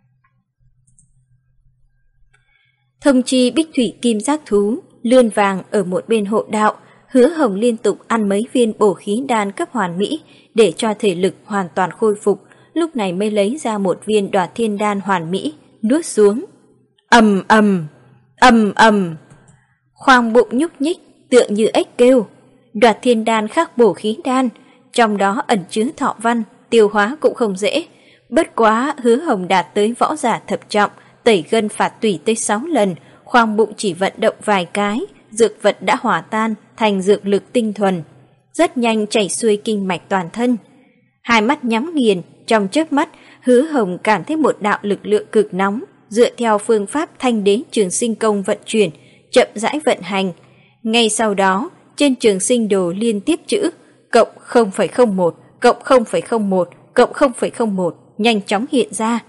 Thông chi Bích Thủy Kim Giác Thú, lươn vàng ở một bên hộ đạo, Hứa Hồng liên tục ăn mấy viên bổ khí đan cấp hoàn mỹ để cho thể lực hoàn toàn khôi phục, lúc này mới lấy ra một viên Đoạt Thiên Đan hoàn mỹ, nuốt xuống. Ầm ầm, ầm ầm. Khoang bụng nhúc nhích, tựa như ếch kêu. Đoạt Thiên Đan khác bổ khí đan, trong đó ẩn chứa thọ văn, tiêu hóa cũng không dễ. Bất quá Hứa Hồng đạt tới võ giả thập trọng, tẩy gân phạt tủy tới sáu lần, khoang bụng chỉ vận động vài cái, dược vật đã hòa tan thành dược lực tinh thuần, rất nhanh chảy xuôi kinh mạch toàn thân. Hai mắt nhắm nghiền, trong chớp mắt, Hứa Hồng cảm thấy một đạo lực lượng cực nóng, dựa theo phương pháp Thanh Đế Trường Sinh Công vận chuyển, chậm rãi vận hành. Ngay sau đó, trên Trường Sinh Đồ liên tiếp chữ cộng không phẩy không một, cộng không phẩy không một, cộng không phẩy không một nhanh chóng hiện ra.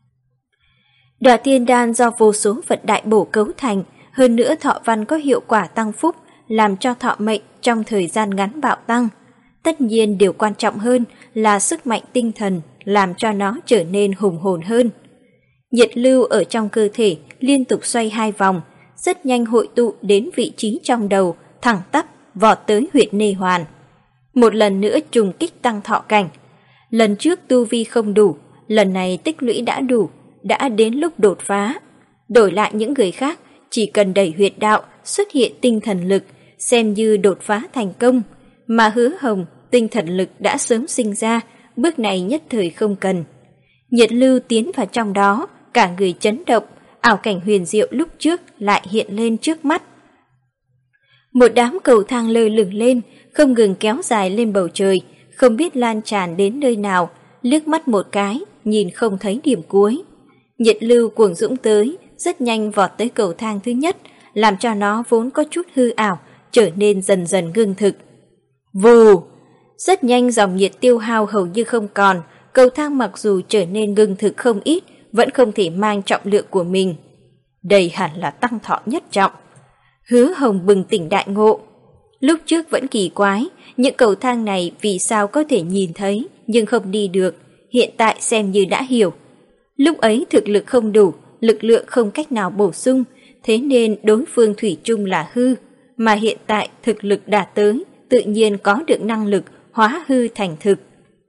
Đoạt Thiên Đan do vô số vật đại bổ cấu thành, hơn nữa thọ văn có hiệu quả tăng phúc, làm cho thọ mệnh trong thời gian ngắn bạo tăng. Tất nhiên điều quan trọng hơn là sức mạnh tinh thần, làm cho nó trở nên hùng hồn hơn. Nhiệt lưu ở trong cơ thể liên tục xoay hai vòng, rất nhanh hội tụ đến vị trí trong đầu, thẳng tắp vọt tới huyệt nê hoàn. Một lần nữa trùng kích tăng thọ cảnh. Lần trước tu vi không đủ, lần này tích lũy đã đủ, đã đến lúc đột phá. Đổi lại những người khác, chỉ cần đẩy huyệt đạo xuất hiện tinh thần lực, xem như đột phá thành công. Mà Hứa Hồng, tinh thần lực đã sớm sinh ra, bước này nhất thời không cần. Nhiệt lưu tiến vào trong đó, cả người chấn động, ảo cảnh huyền diệu lúc trước lại hiện lên trước mắt. Một đám cầu thang lơ lửng lên, không ngừng kéo dài lên bầu trời, không biết lan tràn đến nơi nào, liếc mắt một cái, nhìn không thấy điểm cuối. Nhiệt lưu cuồng dũng tới, rất nhanh vọt tới cầu thang thứ nhất, làm cho nó vốn có chút hư ảo, trở nên dần dần ngưng thực. Vù! Rất nhanh dòng nhiệt tiêu hao hầu như không còn, cầu thang mặc dù trở nên ngưng thực không ít, vẫn không thể mang trọng lượng của mình. Đây hẳn là tăng thọ nhất trọng. Hứa Hồng bừng tỉnh đại ngộ. Lúc trước vẫn kỳ quái, những cầu thang này vì sao có thể nhìn thấy nhưng không đi được, hiện tại xem như đã hiểu. Lúc ấy thực lực không đủ, lực lượng không cách nào bổ sung, thế nên đối phương thủy chung là hư, mà hiện tại thực lực đạt tới, tự nhiên có được năng lực hóa hư thành thực.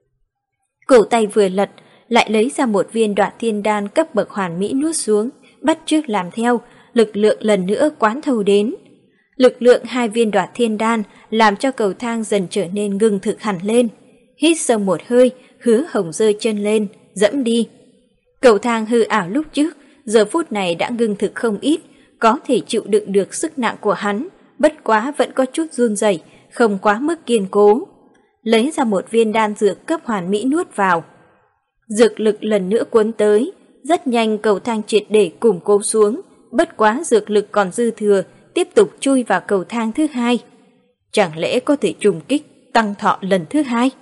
Cổ tay vừa lật, lại lấy ra một viên Đoạt Thiên Đan cấp bậc hoàn mỹ nuốt xuống, bắt chước làm theo, lực lượng lần nữa quán thâu đến. Lực lượng hai viên Đoạt Thiên Đan làm cho cầu thang dần trở nên ngưng thực hẳn lên. Hít sâu một hơi, Hứa Hồng giơ chân lên, dẫm đi. Cầu thang hư ảo lúc trước, giờ phút này đã ngưng thực không ít, có thể chịu đựng được sức nặng của hắn, bất quá vẫn có chút run rẩy, không quá mức kiên cố. Lấy ra một viên đan dược cấp hoàn mỹ nuốt vào. Dược lực lần nữa cuốn tới, rất nhanh cầu thang triệt để củng cố xuống, bất quá dược lực còn dư thừa, tiếp tục chui vào cầu thang thứ hai. Chẳng lẽ có thể trùng kích tăng thọ lần thứ hai?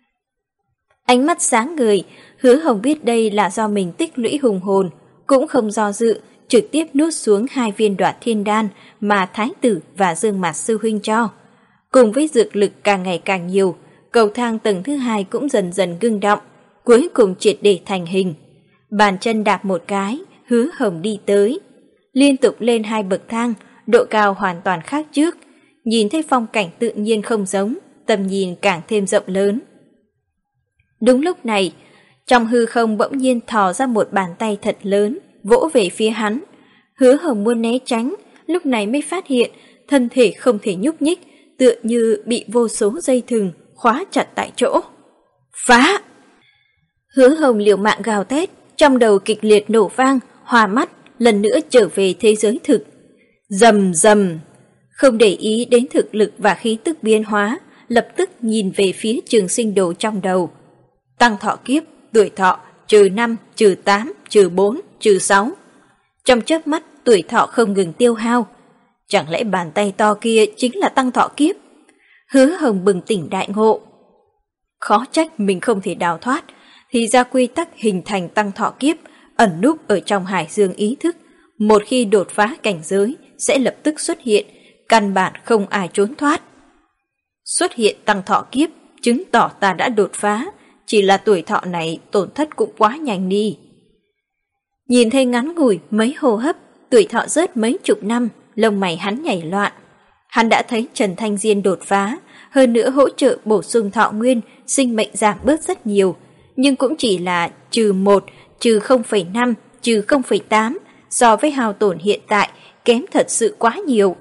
Ánh mắt sáng ngời, Hứa Hồng biết đây là do mình tích lũy hùng hồn, cũng không do dự, trực tiếp nuốt xuống hai viên Đoạt Thiên Đan mà Thái tử và Dương Mạt sư huynh cho. Cùng với dược lực càng ngày càng nhiều, cầu thang tầng thứ hai cũng dần dần ngưng động, cuối cùng triệt để thành hình. Bàn chân đạp một cái, Hứa Hồng đi tới. Liên tục lên hai bậc thang, độ cao hoàn toàn khác trước. Nhìn thấy phong cảnh tự nhiên không giống, tầm nhìn càng thêm rộng lớn. Đúng lúc này, trong hư không bỗng nhiên thò ra một bàn tay thật lớn, vỗ về phía hắn. Hứa Hồng muốn né tránh, lúc này mới phát hiện thân thể không thể nhúc nhích, tựa như bị vô số dây thừng khóa chặt tại chỗ. Phá! Hứa Hồng liều mạng gào thét, trong đầu kịch liệt nổ vang, hoa mắt, lần nữa trở về thế giới thực. Rầm rầm! Không để ý đến thực lực và khí tức biến hóa, lập tức nhìn về phía Trường Sinh Đồ trong đầu. Tăng thọ kiếp, tuổi thọ, trừ năm, trừ tám, trừ bốn, trừ sáu. Trong chớp mắt, tuổi thọ không ngừng tiêu hao. Chẳng lẽ bàn tay to kia chính là tăng thọ kiếp? Hứa Hồng bừng tỉnh đại ngộ. Khó trách mình không thể đào thoát, thì ra quy tắc hình thành tăng thọ kiếp ẩn núp ở trong hải dương ý thức. Một khi đột phá cảnh giới sẽ lập tức xuất hiện, căn bản không ai trốn thoát. Xuất hiện tăng thọ kiếp chứng tỏ ta đã đột phá, chỉ là tuổi thọ này tổn thất cũng quá nhanh đi. Nhìn thấy ngắn ngủi mấy hô hấp, tuổi thọ rớt mấy chục năm, lông mày hắn nhảy loạn. Hắn đã thấy Trần Thanh Diên đột phá, hơn nữa hỗ trợ bổ sung thọ nguyên, sinh mệnh giảm bớt rất nhiều, nhưng cũng chỉ là trừ một, trừ không phẩy năm, trừ không phẩy tám, so với hao tổn hiện tại kém thật sự quá nhiều.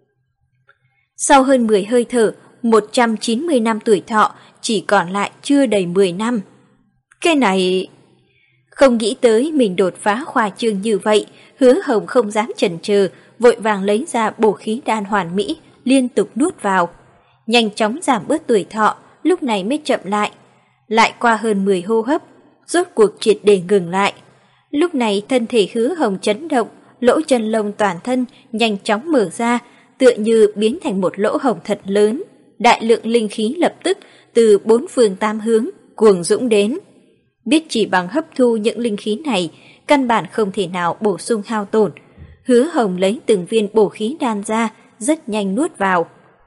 Sau hơn mười hơi thở, một trăm chín mươi năm tuổi thọ chỉ còn lại chưa đầy mười năm. Cái này... Không nghĩ tới mình đột phá khoa trương như vậy, Hứa Hồng không dám chần chừ, vội vàng lấy ra bổ khí đan hoàn mỹ, liên tục nuốt vào. Nhanh chóng giảm bớt tuổi thọ, lúc này mới chậm lại. Lại qua hơn mười hô hấp, rốt cuộc triệt để ngừng lại. Lúc này thân thể Hứa Hồng chấn động, lỗ chân lông toàn thân nhanh chóng mở ra, tựa như biến thành một lỗ hổng thật lớn. Đại lượng linh khí lập tức từ bốn phương tám hướng cuồng dũng đến. Biết chỉ bằng hấp thu những linh khí này, căn bản không thể nào bổ sung hao tổn. Hứa Hồng lấy từng viên bổ khí đan ra, rất nhanh nuốt vào.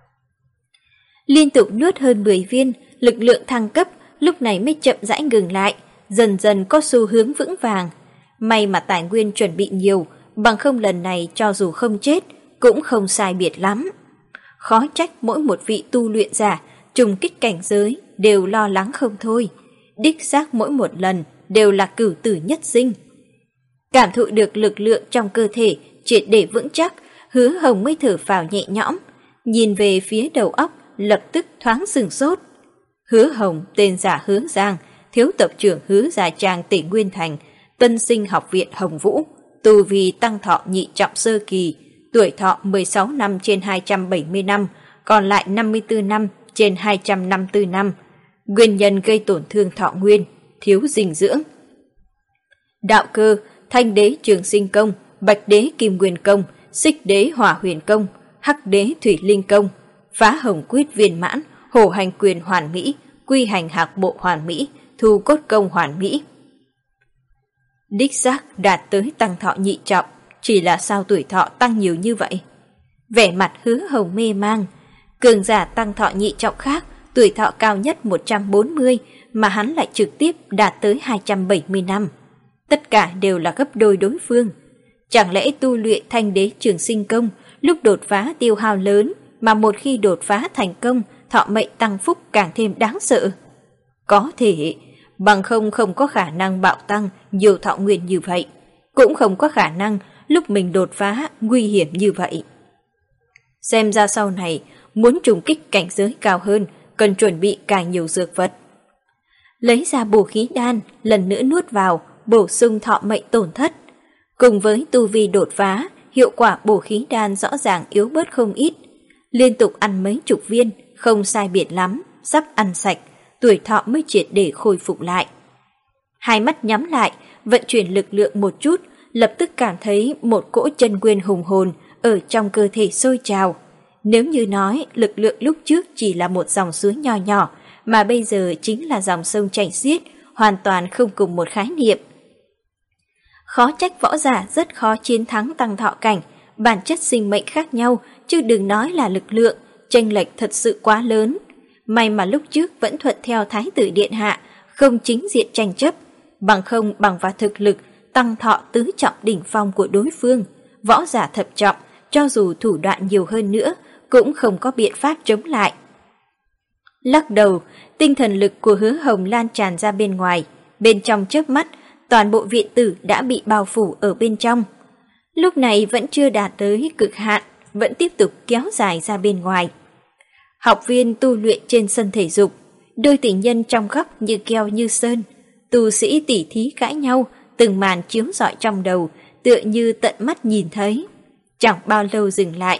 Liên tục nuốt hơn mười viên, lực lượng thăng cấp lúc này mới chậm rãi ngừng lại, dần dần có xu hướng vững vàng. May mà tài nguyên chuẩn bị nhiều, bằng không lần này cho dù không chết, cũng không sai biệt lắm. Khó trách mỗi một vị tu luyện giả trùng kích cảnh giới đều lo lắng không thôi. Đích xác mỗi một lần đều là cửu tử nhất sinh. Cảm thụ được lực lượng trong cơ thể triệt để vững chắc, Hứa Hồng mới thở phào nhẹ nhõm, nhìn về phía đầu óc lập tức thoáng sừng sốt. Hứa Hồng tên giả Hứa Giang, thiếu tập trưởng Hứa Gia Trang tỉnh Nguyên Thành, tân sinh học viện Hồng Vũ, tu vi tăng thọ nhị trọng sơ kỳ, tuổi thọ mười sáu năm trên hai trăm bảy mươi năm, còn lại năm mươi tư năm trên hai trăm năm mươi tư năm. Nguyên nhân gây tổn thương thọ nguyên, thiếu dinh dưỡng. Đạo cơ, Thanh đế Trường Sinh công, Bạch đế Kim Nguyên công, Xích đế Hỏa Huyền công, Hắc đế Thủy Linh công, Phá Hồng Quyết viên mãn, Hổ Hành Quyền hoàn mỹ, Quy Hành Hạc bộ hoàn mỹ, Thu Cốt công hoàn mỹ. Đích xác đạt tới tăng thọ nhị trọng, chỉ là sao tuổi thọ tăng nhiều như vậy? Vẻ mặt Hứa Hồng mê mang, cường giả tăng thọ nhị trọng khác, tuổi thọ cao nhất một trăm bốn mươi, mà hắn lại trực tiếp đạt tới hai trăm bảy mươi năm. tất cả đều là gấp đôi đối phương. Chẳng lẽ tu luyện Thanh Đế Trường Sinh Công lúc đột phá tiêu hao lớn, mà một khi đột phá thành công, thọ mệnh tăng phúc càng thêm đáng sợ? Có thể, bằng không không có khả năng bạo tăng nhiều thọ nguyên như vậy, cũng không có khả năng lúc mình đột phá nguy hiểm như vậy. Xem ra sau này, muốn trùng kích cảnh giới cao hơn, cần chuẩn bị càng nhiều dược vật. Lấy ra bổ khí đan, lần nữa nuốt vào, bổ sung thọ mệnh tổn thất. Cùng với tu vi đột phá, hiệu quả bổ khí đan rõ ràng yếu bớt không ít. Liên tục ăn mấy chục viên, không sai biệt lắm, sắp ăn sạch, tuổi thọ mới triệt để khôi phục lại. Hai mắt nhắm lại, vận chuyển lực lượng một chút, lập tức cảm thấy một cỗ chân nguyên hùng hồn ở trong cơ thể sôi trào. Nếu như nói lực lượng lúc trước chỉ là một dòng suối nho nhỏ, mà bây giờ chính là dòng sông chảy xiết, hoàn toàn không cùng một khái niệm. Khó trách võ giả rất khó chiến thắng tăng thọ cảnh, bản chất sinh mệnh khác nhau, chứ đừng nói là lực lượng, chênh lệch thật sự quá lớn. May mà lúc trước vẫn thuận theo Thái tử Điện Hạ, không chính diện tranh chấp, bằng không bằng vào thực lực, tăng thọ tứ trọng đỉnh phong của đối phương, võ giả thập trọng, cho dù thủ đoạn nhiều hơn nữa, cũng không có biện pháp chống lại. Lắc đầu, tinh thần lực của Hứa Hồng lan tràn ra bên ngoài, bên trong chớp mắt, toàn bộ viện tử đã bị bao phủ ở bên trong. Lúc này vẫn chưa đạt tới cực hạn, vẫn tiếp tục kéo dài ra bên ngoài. Học viên tu luyện trên sân thể dục, đôi tình nhân trong góc như keo như sơn, tu sĩ tỉ thí cãi nhau, từng màn chiếu rọi trong đầu, tựa như tận mắt nhìn thấy. Chẳng bao lâu dừng lại.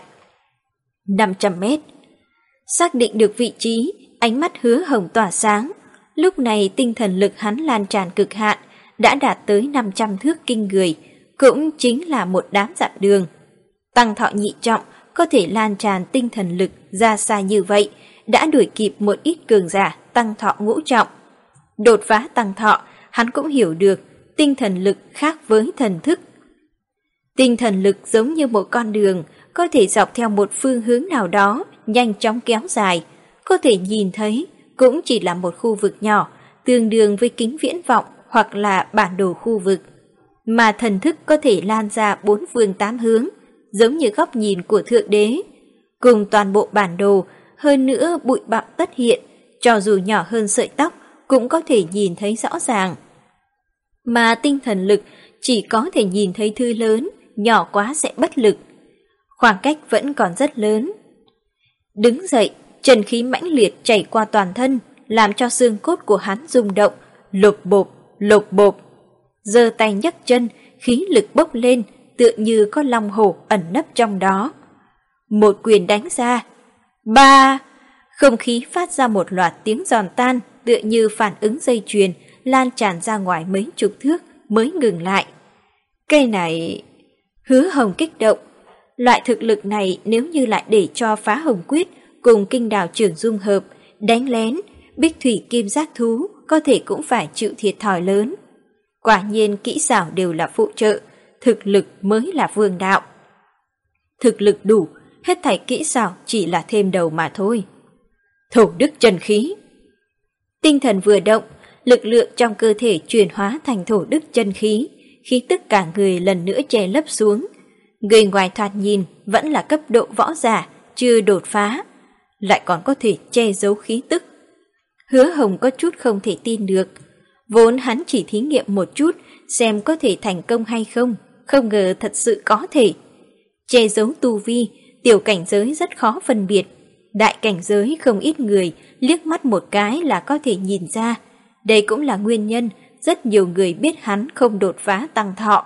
năm trăm mét. Xác định được vị trí, ánh mắt Hứa Hồng tỏa sáng. Lúc này tinh thần lực hắn lan tràn cực hạn, đã đạt tới năm trăm thước kinh người, cũng chính là một đám dặm đường. Tăng thọ nhị trọng có thể lan tràn tinh thần lực ra xa như vậy, đã đuổi kịp một ít cường giả tăng thọ ngũ trọng. Đột phá tăng thọ, hắn cũng hiểu được tinh thần lực khác với thần thức. Tinh thần lực giống như một con đường, có thể dọc theo một phương hướng nào đó, nhanh chóng kéo dài, có thể nhìn thấy cũng chỉ là một khu vực nhỏ, tương đương với kính viễn vọng hoặc là bản đồ khu vực. Mà thần thức có thể lan ra bốn phương tám hướng, giống như góc nhìn của Thượng Đế. Cùng toàn bộ bản đồ, hơn nữa bụi bặm tất hiện, cho dù nhỏ hơn sợi tóc, cũng có thể nhìn thấy rõ ràng. Mà tinh thần lực chỉ có thể nhìn thấy thứ lớn, nhỏ quá sẽ bất lực. Khoảng cách vẫn còn rất lớn. Đứng dậy, chân khí mãnh liệt chảy qua toàn thân, làm cho xương cốt của hắn rung động, lột bộp, lột bộp. Giơ tay nhấc chân, khí lực bốc lên, tựa như có long hổ ẩn nấp trong đó. Một quyền đánh ra. Ba! Không khí phát ra một loạt tiếng giòn tan, tựa như phản ứng dây chuyền, lan tràn ra ngoài mấy chục thước mới ngừng lại. Cây này... Hứa Hồng kích động. Loại thực lực này nếu như lại để cho Phá Hồng Quyết cùng Kinh Đào Trưởng dung hợp, đánh lén, Bích Thủy Kim Giác Thú có thể cũng phải chịu thiệt thòi lớn. Quả nhiên kỹ xảo đều là phụ trợ, thực lực mới là vương đạo. Thực lực đủ, hết thảy kỹ xảo chỉ là thêm đầu mà thôi. Thổ đức chân khí. Tinh thần vừa động, lực lượng trong cơ thể chuyển hóa thành thổ đức chân khí, khí tức cả người lần nữa che lấp xuống. Người ngoài thoạt nhìn vẫn là cấp độ võ giả, chưa đột phá, lại còn có thể che giấu khí tức. Hứa Hồng có chút không thể tin được. Vốn hắn chỉ thí nghiệm một chút, xem có thể thành công hay không, không ngờ thật sự có thể. Che giấu tu vi, tiểu cảnh giới rất khó phân biệt. Đại cảnh giới không ít người, liếc mắt một cái là có thể nhìn ra. Đây cũng là nguyên nhân rất nhiều người biết hắn không đột phá tăng thọ.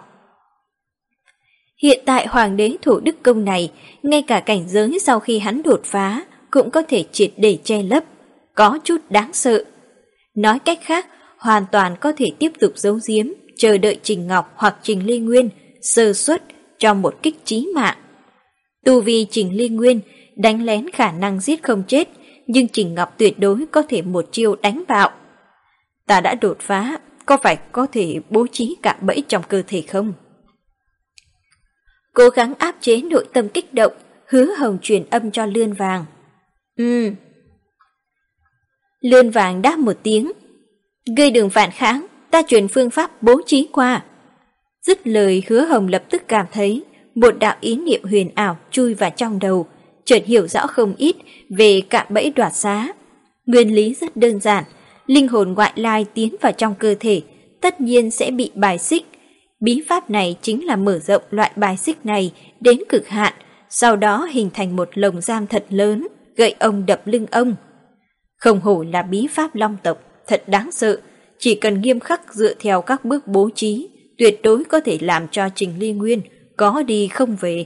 Hiện tại Hoàng đế Thổ Đức Công này, ngay cả cảnh giới sau khi hắn đột phá, cũng có thể triệt để che lấp, có chút đáng sợ. Nói cách khác, hoàn toàn có thể tiếp tục giấu giếm, chờ đợi Trình Ngọc hoặc Trình Lê Nguyên sơ suất trong một kích chí mạng. Tu vi Trình Lê Nguyên đánh lén khả năng giết không chết, nhưng Trình Ngọc tuyệt đối có thể một chiêu đánh bạo. Ta đã đột phá, có phải có thể bố trí cạm bẫy trong cơ thể không? Cố gắng áp chế nội tâm kích động, Hứa Hồng truyền âm cho Lươn Vàng. Ừm. Lươn Vàng đáp một tiếng. Ngươi đừng phản kháng, ta truyền phương pháp bố trí qua. Dứt lời, Hứa Hồng lập tức cảm thấy một đạo ý niệm huyền ảo chui vào trong đầu, chợt hiểu rõ không ít về cạm bẫy đoạt xá. Nguyên lý rất đơn giản, linh hồn ngoại lai tiến vào trong cơ thể, tất nhiên sẽ bị bài xích. Bí pháp này chính là mở rộng loại bài xích này đến cực hạn, sau đó hình thành một lồng giam thật lớn, gậy ông đập lưng ông. Không hổ là bí pháp Long tộc, thật đáng sợ, chỉ cần nghiêm khắc dựa theo các bước bố trí, tuyệt đối có thể làm cho Trình Ly Nguyên có đi không về.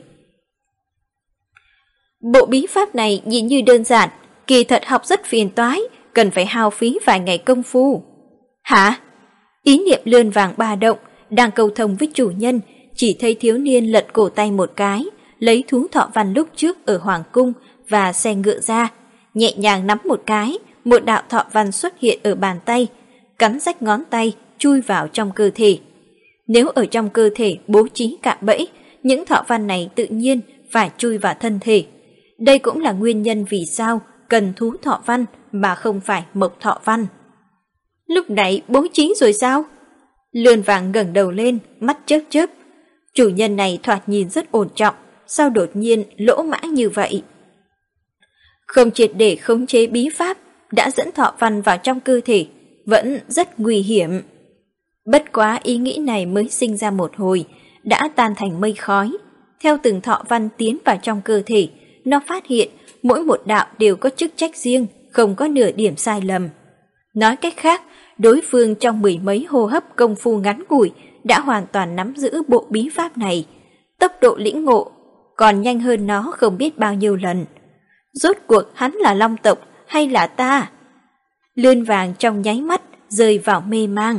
Bộ bí pháp này nhìn như đơn giản, kỳ thật học rất phiền toái, cần phải hao phí vài ngày công phu. Hả? Ý niệm lươn vàng ba động, đang cầu thông với chủ nhân, chỉ thấy thiếu niên lật cổ tay một cái, lấy thú thọ văn lúc trước ở Hoàng Cung và xe ngựa ra, nhẹ nhàng nắm một cái, một đạo thọ văn xuất hiện ở bàn tay, cắn rách ngón tay, chui vào trong cơ thể. Nếu ở trong cơ thể bố trí cạm bẫy, những thọ văn này tự nhiên phải chui vào thân thể. Đây cũng là nguyên nhân vì sao cần thú thọ văn mà không phải mộc thọ văn. Lúc nãy bố trí rồi sao? Lươn vàng ngẩng đầu lên, mắt chớp chớp. Chủ nhân này thoạt nhìn rất ổn trọng, sao đột nhiên lỗ mãng như vậy? Không triệt để khống chế bí pháp, đã dẫn thọ văn vào trong cơ thể, vẫn rất nguy hiểm. Bất quá ý nghĩ này mới sinh ra một hồi, đã tan thành mây khói. Theo từng thọ văn tiến vào trong cơ thể, nó phát hiện mỗi một đạo đều có chức trách riêng, không có nửa điểm sai lầm. Nói cách khác, đối phương trong mười mấy hô hấp công phu ngắn ngủi đã hoàn toàn nắm giữ bộ bí pháp này. Tốc độ lĩnh ngộ còn nhanh hơn nó không biết bao nhiêu lần. Rốt cuộc hắn là Long tộc hay là ta? Lươn vàng trong nháy mắt rơi vào mê mang.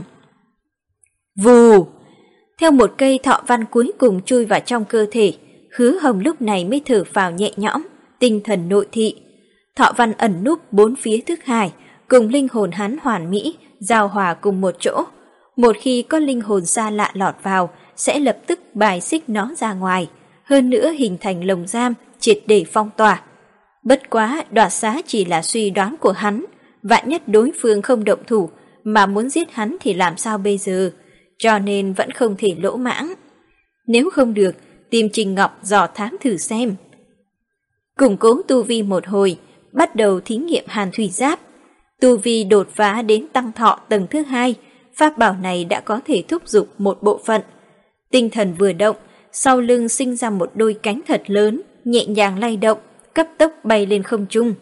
Vù! Theo một cây thọ văn cuối cùng chui vào trong cơ thể, Hứa Hồng lúc này mới thở phào nhẹ nhõm, tinh thần nội thị. Thọ văn ẩn núp bốn phía thức hải, cùng linh hồn hắn hoàn mỹ, giao hòa cùng một chỗ. Một khi có linh hồn xa lạ lọt vào, sẽ lập tức bài xích nó ra ngoài, hơn nữa hình thành lồng giam, triệt để phong tỏa. Bất quá đoạt xá chỉ là suy đoán của hắn, vạn nhất đối phương không động thủ, mà muốn giết hắn thì làm sao bây giờ, cho nên vẫn không thể lỗ mãng. Nếu không được, tìm Trình Ngọc dò thám thử xem. Củng cố tu vi một hồi, bắt đầu thí nghiệm hàn thủy giáp. Tu vi đột phá đến tăng thọ tầng thứ hai, pháp bảo này đã có thể thúc giục một bộ phận. Tinh thần vừa động, sau lưng sinh ra một đôi cánh thật lớn, nhẹ nhàng lay động, cấp tốc bay lên không trung.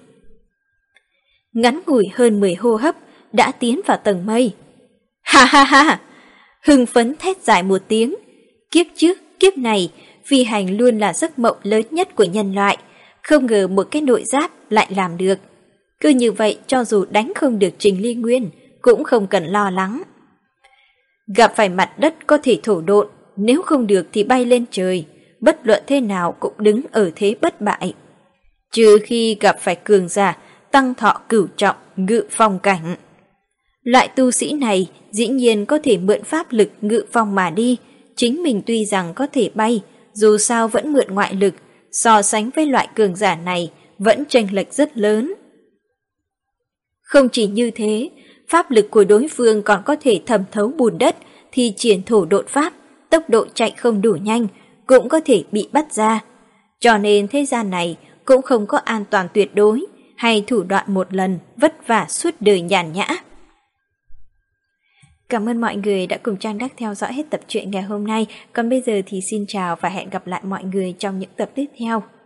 Ngắn ngủi hơn mười hô hấp, đã tiến vào tầng mây. Ha ha ha! Hưng phấn thét dài một tiếng. Kiếp trước, kiếp này, phi hành luôn là giấc mộng lớn nhất của nhân loại. Không ngờ một cái nội giáp lại làm được. Cứ như vậy cho dù đánh không được Trình Ly Nguyên, cũng không cần lo lắng. Gặp phải mặt đất có thể thổ độn, nếu không được thì bay lên trời, bất luận thế nào cũng đứng ở thế bất bại. Trừ khi gặp phải cường giả, tăng thọ cửu trọng, ngự phong cảnh. Loại tu sĩ này dĩ nhiên có thể mượn pháp lực ngự phong mà đi, chính mình tuy rằng có thể bay, dù sao vẫn mượn ngoại lực, so sánh với loại cường giả này vẫn chênh lệch rất lớn. Không chỉ như thế, pháp lực của đối phương còn có thể thẩm thấu bùn đất, thì triển thổ độn pháp, tốc độ chạy không đủ nhanh, cũng có thể bị bắt ra. Cho nên thế gian này cũng không có an toàn tuyệt đối, hay thủ đoạn một lần vất vả suốt đời nhàn nhã. Cảm ơn mọi người đã cùng Trang Đắc theo dõi hết tập truyện ngày hôm nay. Còn bây giờ thì xin chào và hẹn gặp lại mọi người trong những tập tiếp theo.